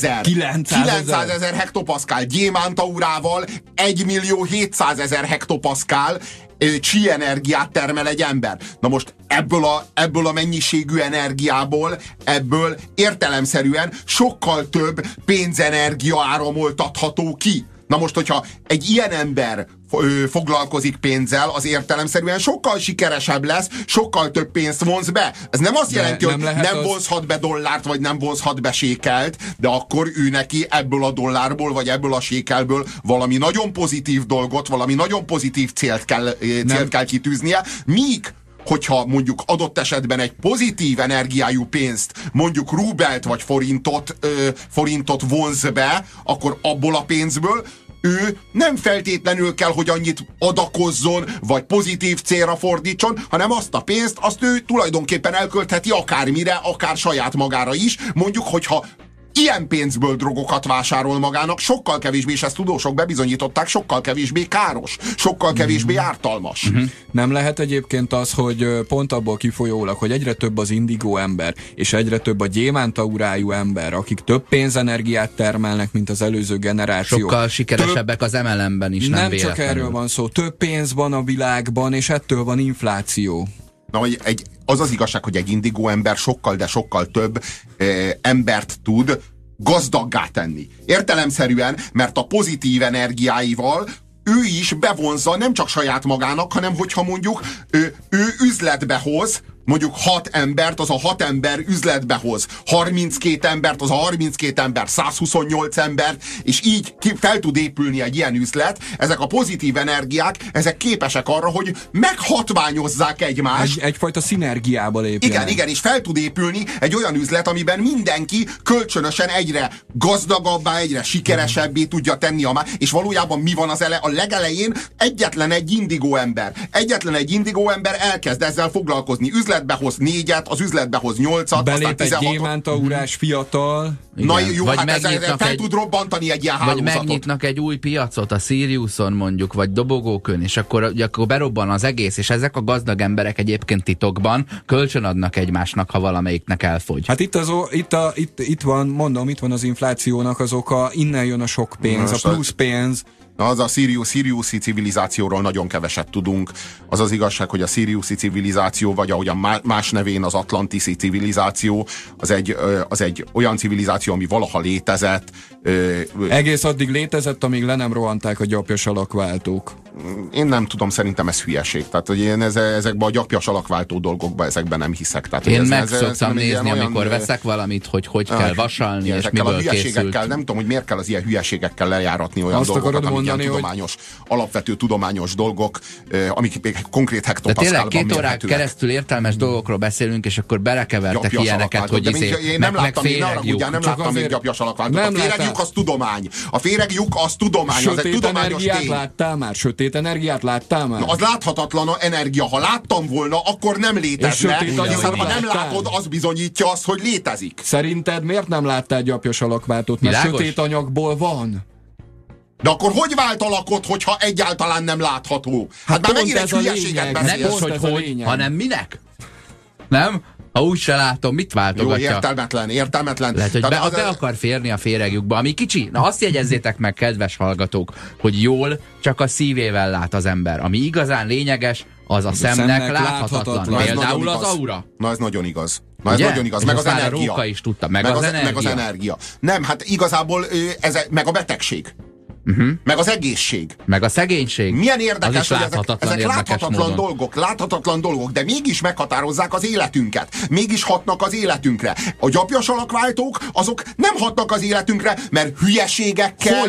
000 hektopaszkál gyémánt aurával, 1.700.000 hektopaszkál csí energiát termel egy ember. Na most ebből a mennyiségű energiából, ebből értelemszerűen sokkal több pénzenergia áramoltatható ki. Na most, hogyha egy ilyen ember foglalkozik pénzzel, az értelemszerűen sokkal sikeresebb lesz, sokkal több pénzt vonz be. Ez nem azt jelenti, hogy nem vonzhat be dollárt, vagy nem vonzhat be sékelt, de akkor ő neki ebből a dollárból, vagy ebből a sékelből valami nagyon pozitív dolgot, valami nagyon pozitív célt kell kitűznie, míg hogyha mondjuk adott esetben egy pozitív energiájú pénzt, mondjuk rubelt vagy forintot vonz be, akkor abból a pénzből ő nem feltétlenül kell, hogy annyit adakozzon, vagy pozitív célra fordítson, hanem azt a pénzt, azt ő tulajdonképpen elköltheti akármire, akár saját magára is. Mondjuk, hogyha ilyen pénzből drogokat vásárol magának, sokkal kevésbé, és ezt tudósok bebizonyították, sokkal kevésbé káros, sokkal kevésbé ártalmas. Nem lehet egyébként az, hogy pont abból kifolyólag, hogy egyre több az indigó ember, és egyre több a gyémántaurájú ember, akik több pénzenergiát termelnek, mint az előző generáció. Sokkal sikeresebbek az MLM-ben is, nem véletlenül. Csak erről van szó. Több pénz van a világban, és ettől van infláció. Na, hogy az az igazság, hogy egy indigó ember sokkal, de sokkal több embert tud gazdaggá tenni. Értelemszerűen, mert a pozitív energiáival ő is bevonzza nem csak saját magának, hanem hogyha mondjuk ő üzletbe hoz, mondjuk 6 embert, az a 6 ember üzletbe hoz 32 embert, az a 32 ember 128 embert, és így fel tud épülni egy ilyen üzlet. Ezek a pozitív energiák, ezek képesek arra, hogy meghatványozzák egymást. Egyfajta szinergiába lépjenek. Igen, és fel tud épülni egy olyan üzlet, amiben mindenki kölcsönösen egyre gazdagabbá, egyre sikeresebbé tudja tenni és valójában mi van a legelején? Egyetlen egy indigó ember elkezd ezzel foglalkozni. Üzletbe hoz 4-et, az üzletbe hoz 8-at, belép egy gyémántaurás fiatal. Igen. Na jó, vagy hát ezzel fel tud robbantani egy ilyen hálózatot. Vagy megnyitnak egy új piacot a Siriuson mondjuk, vagy dobogókön, és akkor berobban az egész, és ezek a gazdag emberek egyébként titokban kölcsönadnak egymásnak, ha valamelyiknek elfogy. Hát itt van az inflációnak az oka, innen jön a sok pénz, a plusz pénz. Az a Siriuszi civilizációról nagyon keveset tudunk. Az az igazság, hogy a Siriuszi civilizáció, vagy ahogy a más nevén az Atlantiszi civilizáció, az egy olyan civilizáció, ami valaha létezett. Egész addig létezett, amíg le nem rohanták a gyapjas alakváltók. Én nem tudom, szerintem ez hülyeség. Tehát, hogy én ezekben a gyapjas alakváltó dolgokban ezekben nem hiszek. Tehát, én meg szoktam nézni, amikor veszek valamit, hogy kell vasalni, és miből készült. Nem tudom, hogy miért kell az ilyen hülyeségekkel lejáratni olyan dolgokat, amik ilyen tudományos, alapvető tudományos dolgok, amik konkrét hektopaszkálban mérhetőek. De tényleg 2 órák keresztül értelmes dolgokról beszélünk, és akkor belekevertek ilyeneket, hogy én nem láttam még gyapjas alakváltót. A féreglyuk az tudomány. A féreglyuk az tudomány, az egy tudományos tény. Sötét energiát láttál már? Az láthatatlan energia. Ha láttam volna, akkor nem létezne, hiszen ha nem látod, az bizonyítja azt, hogy létezik. Szerinted miért nem láttál gyapjas alakváltót? Mert sötét anyagból van. De akkor hogy vált alakot, hogyha egyáltalán nem látható? Hát már megint egy hülyeséget beszélsz. Nem hogy, hanem minek? Nem? Ha úgy se látom, mit váltogatja? Jó, értelmetlen. Lehet, hogy be akar férni a féregjukba, ami kicsi. Na azt jegyezzétek meg, kedves hallgatók, hogy jól csak a szívével lát az ember. Ami igazán lényeges, az a szemnek láthatatlan. Például az aura. Na ez nagyon igaz. Meg az energia. A róka is tudta. Meg az energia. Nem, hát igazából meg a betegség. Meg az egészség. Meg a szegénység. Milyen érdekes, hogy ezek láthatatlan dolgok, de mégis meghatározzák az életünket. Mégis hatnak az életünkre. A gyapjas alakváltók, azok nem hatnak az életünkre, mert hülyeségekkel,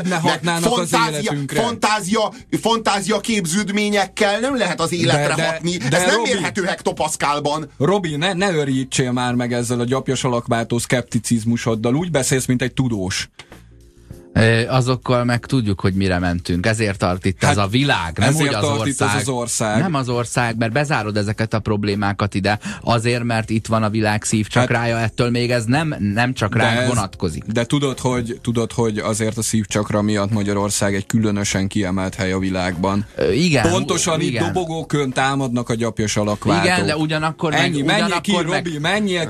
fantázia képződményekkel nem lehet az életre hatni. Ez nem mérhető hektopaszkálban. Robi, ne örítsél már meg ezzel a gyapjas alakváltó szkepticizmusoddal. Úgy beszélsz, mint egy tudós. Azokkal meg tudjuk, hogy mire mentünk. Ezért tart itt ez a világ, nem úgy az ország. Nem az ország, mert bezárod ezeket a problémákat ide, azért, mert itt van a világ szívcsakrája, ettől még ez nem csak ránk vonatkozik. De tudod, hogy azért a szívcsakra miatt Magyarország egy különösen kiemelt hely a világban. Igen. Pontosan itt dobogókön támadnak a gyapjas alakváltók. Igen, de ugyanakkor menjél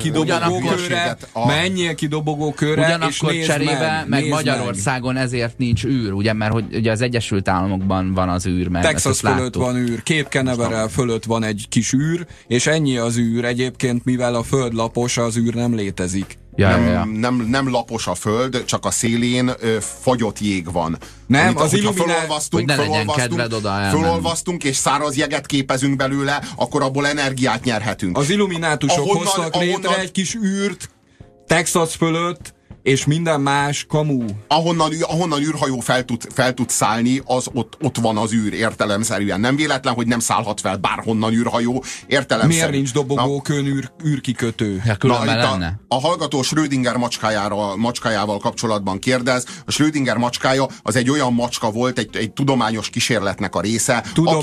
ki dobogókőre, és nézd cserébe, meg Magyarország ezért nincs űr, ugye, mert hogy ugye az Egyesült Államokban van az űr, mert Texas fölött van űr, Cape Canaveral fölött van egy kis űr, és ennyi az űr. Egyébként, mivel a Föld lapos, az űr nem létezik. Nem lapos a Föld, csak a szélén fagyott jég van. Nem, az fölolvasztunk, és száraz jeget képezünk belőle, akkor abból energiát nyerhetünk. Az illuminátusok hoztak létre egy kis űrt Texas fölött, és minden más kamu. Ahonnan űrhajó fel tud szállni, az ott van az űr értelemszerűen. Nem véletlen, hogy nem szállhat fel bárhonnan űrhajó értelemszerűen. Miért nincs dobogókön űrkikötő? A hallgató Schrödinger macskájával kapcsolatban kérdez. A Schrödinger macskája az egy olyan macska volt, egy tudományos kísérletnek a része,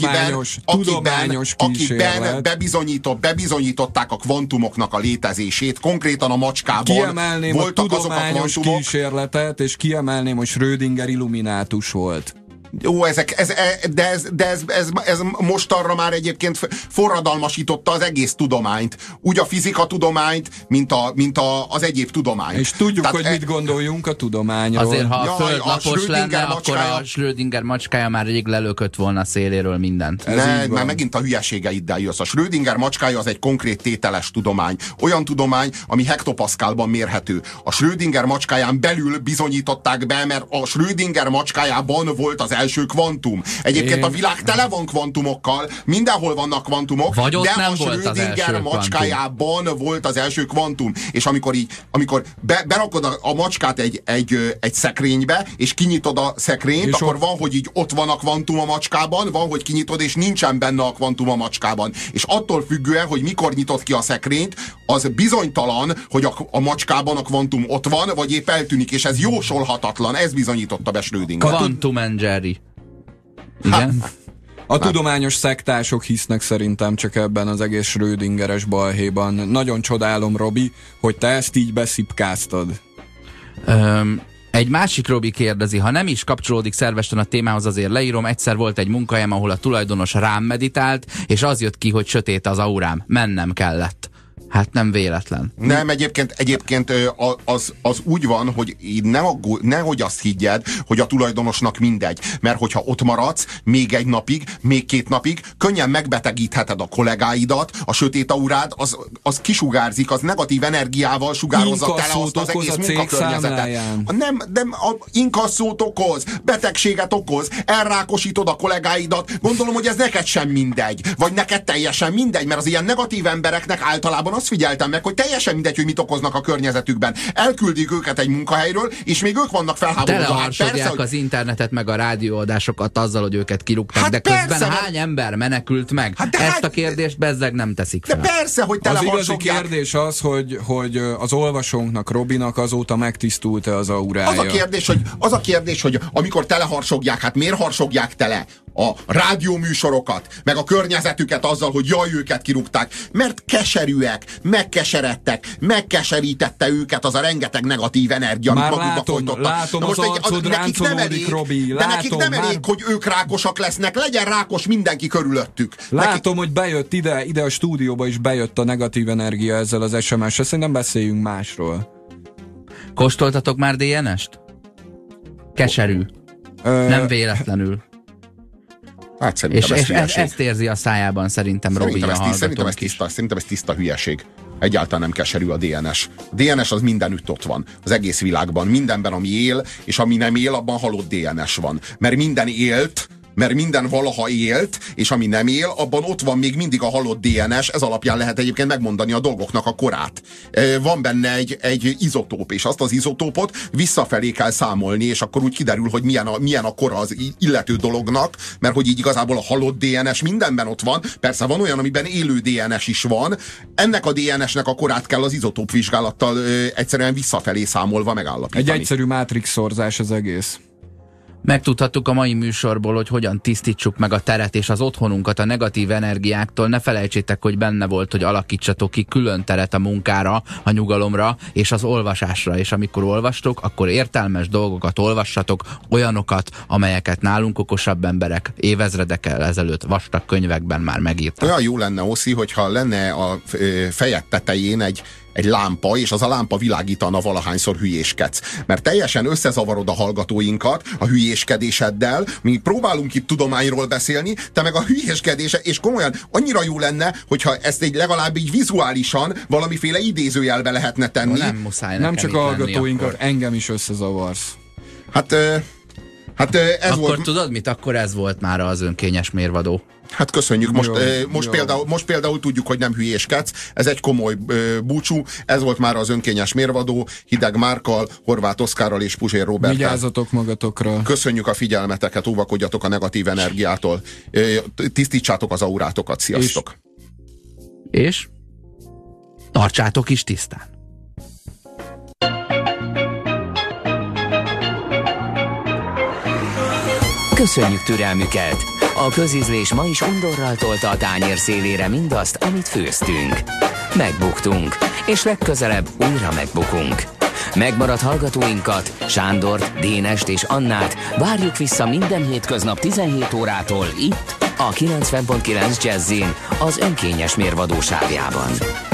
akiben bebizonyították a kvantumoknak a létezését. Konkrétan a macskában kiemelném voltak azok a kísérletet, és kiemelném, hogy Schrödinger illuminátus volt. Jó, ez mostanra már egyébként forradalmasította az egész tudományt. Úgy a fizika tudományt, mint az egyéb tudományt. És tudjuk, hogy mit gondoljunk a tudományról. Azért, ha a Föld lapos lenne, akkor a Schrödinger macskája már rég lelökött volna a széléről mindent. Mert megint a hülyeségeiddel jössz. A Schrödinger macskája az egy konkrét tételes tudomány. Olyan tudomány, ami hektopaszkálban mérhető. A Schrödinger macskáján belül bizonyították be, mert a Schrödinger macskájában volt az első kvantum. Egyébként a világ tele van kvantumokkal, mindenhol vannak kvantumok, de a Schrödinger macskájában volt az első kvantum. És amikor berakod a macskát egy szekrénybe, és kinyitod a szekrényt, és akkor van, hogy így ott van a kvantum a macskában, van, hogy kinyitod, és nincsen benne a kvantum a macskában. És attól függően, hogy mikor nyitod ki a szekrényt, az bizonytalan, hogy a macskában a kvantum ott van, vagy épp eltűnik, és ez jósolhatatlan. Ez bizonyította be Schrödinger. Quantum and Jerry. Igen? A tudományos szektások hisznek szerintem csak ebben az egész Schrödingeres balhéban. Nagyon csodálom, Robi, hogy te ezt így beszipkáztad. Egy másik Robi kérdezi, ha nem is kapcsolódik szervesen a témához, azért leírom. Egyszer volt egy munkahelyem, ahol a tulajdonos rám meditált, és az jött ki, hogy sötét az aurám. Mennem kellett. Hát nem véletlen. Nem, egyébként az úgy van, hogy nehogy azt higgyed, hogy a tulajdonosnak mindegy. Mert hogyha ott maradsz még egy napig, még 2 napig, könnyen megbetegítheted a kollégáidat, a sötét aurád, az kisugárzik, az negatív energiával sugározza tele azt az egész munkakörnyezetet. Nem, inkasszót okoz, betegséget okoz, elrákosítod a kollégáidat. Gondolom, hogy ez neked sem mindegy. Vagy neked teljesen mindegy, mert az ilyen negatív embereknek általában azt figyeltem meg, hogy teljesen mindegy, hogy mit okoznak a környezetükben. Elküldik őket egy munkahelyről, és még ők vannak felháborodva. Teleharsogják az internetet meg a rádióadásokat azzal, hogy őket kirúgták, de közben hány ember menekült meg? Ezt a kérdést bezzeg nem teszik fel. De persze, hogy teleharsogják. Az igazi kérdés az, hogy az olvasónknak, Robinak azóta megtisztult-e az aurája? Az a kérdés, hogy amikor teleharsogják, hát miért harsogják tele a rádióműsorokat, meg a környezetüket azzal, hogy jaj, őket kirúgták, mert keserűek, megkeseredtek, megkeserítette őket az a rengeteg negatív energia, amit magukba folytottak. Látom az arcod ráncolódik, Robi, de nekik nem elég, hogy ők rákosak lesznek, legyen rákos mindenki körülöttük. Látom, hogy bejött ide a stúdióba is bejött a negatív energia ezzel az SMS-sel, szerintem beszéljünk másról. Kóstoltatok már DNS-t? Keserű. Nem véletlenül. Hát és ezt érzi a szájában szerintem Robi, a hallgatók is. Szerintem ez tiszta hülyeség. Egyáltalán nem keserű a DNS. A DNS az mindenütt ott van. Az egész világban. Mindenben, ami él, és ami nem él, abban halott DNS van. Mert minden élt, mert minden valaha élt, és ami nem él, abban ott van még mindig a halott DNS, ez alapján lehet egyébként megmondani a dolgoknak a korát. Van benne egy izotóp, és azt az izotópot visszafelé kell számolni, és akkor úgy kiderül, hogy milyen a kora az illető dolognak, mert hogy így igazából a halott DNS mindenben ott van, persze van olyan, amiben élő DNS is van, ennek a DNS-nek a korát kell az izotóp vizsgálattal egyszerűen visszafelé számolva megállapítani. Egy egyszerű mátrix szorzás az egész. Megtudhattuk a mai műsorból, hogy hogyan tisztítsuk meg a teret és az otthonunkat a negatív energiáktól. Ne felejtsétek, hogy benne volt, hogy alakítsatok ki külön teret a munkára, a nyugalomra és az olvasásra. És amikor olvastok, akkor értelmes dolgokat olvassatok, olyanokat, amelyeket nálunk okosabb emberek évezredekkel ezelőtt vastag könyvekben már megírtak. Olyan jó lenne, Oszi, hogyha lenne a fejed tetején egy lámpa, és az a lámpa világítana valahányszor hülyéskedsz. Mert teljesen összezavarod a hallgatóinkat a hülyéskedéseddel, mi próbálunk itt tudományról beszélni, te meg a hülyéskedése, és komolyan annyira jó lenne, hogyha ezt legalább így vizuálisan valamiféle idézőjelbe lehetne tenni. Nem muszáj nem csak a hallgatóinkat, akkor engem is összezavarsz. Hát ez akkor volt... tudod mit? Akkor ez volt már az önkényes mérvadó. Hát köszönjük, most például tudjuk, hogy nem hülyéskedsz, ez egy komoly búcsú, ez volt már az önkényes mérvadó, Hideg Márkkal, Horváth Oszkárral és Puzsér Róberttel. Vigyázzatok magatokra. Köszönjük a figyelmeteket, óvakodjatok a negatív energiától, tisztítsátok az aurátokat, sziasztok! És tartsátok is tisztán! Köszönjük türelmüket! A közízlés ma is undorral tolta a tányér szélére mindazt, amit főztünk. Megbuktunk, és legközelebb újra megbukunk. Megmaradt hallgatóinkat, Sándort, Dénest és Annát várjuk vissza minden hétköznap 17 órától itt, a 90.9 Jazzin, az önkényes mérvadó sávjában.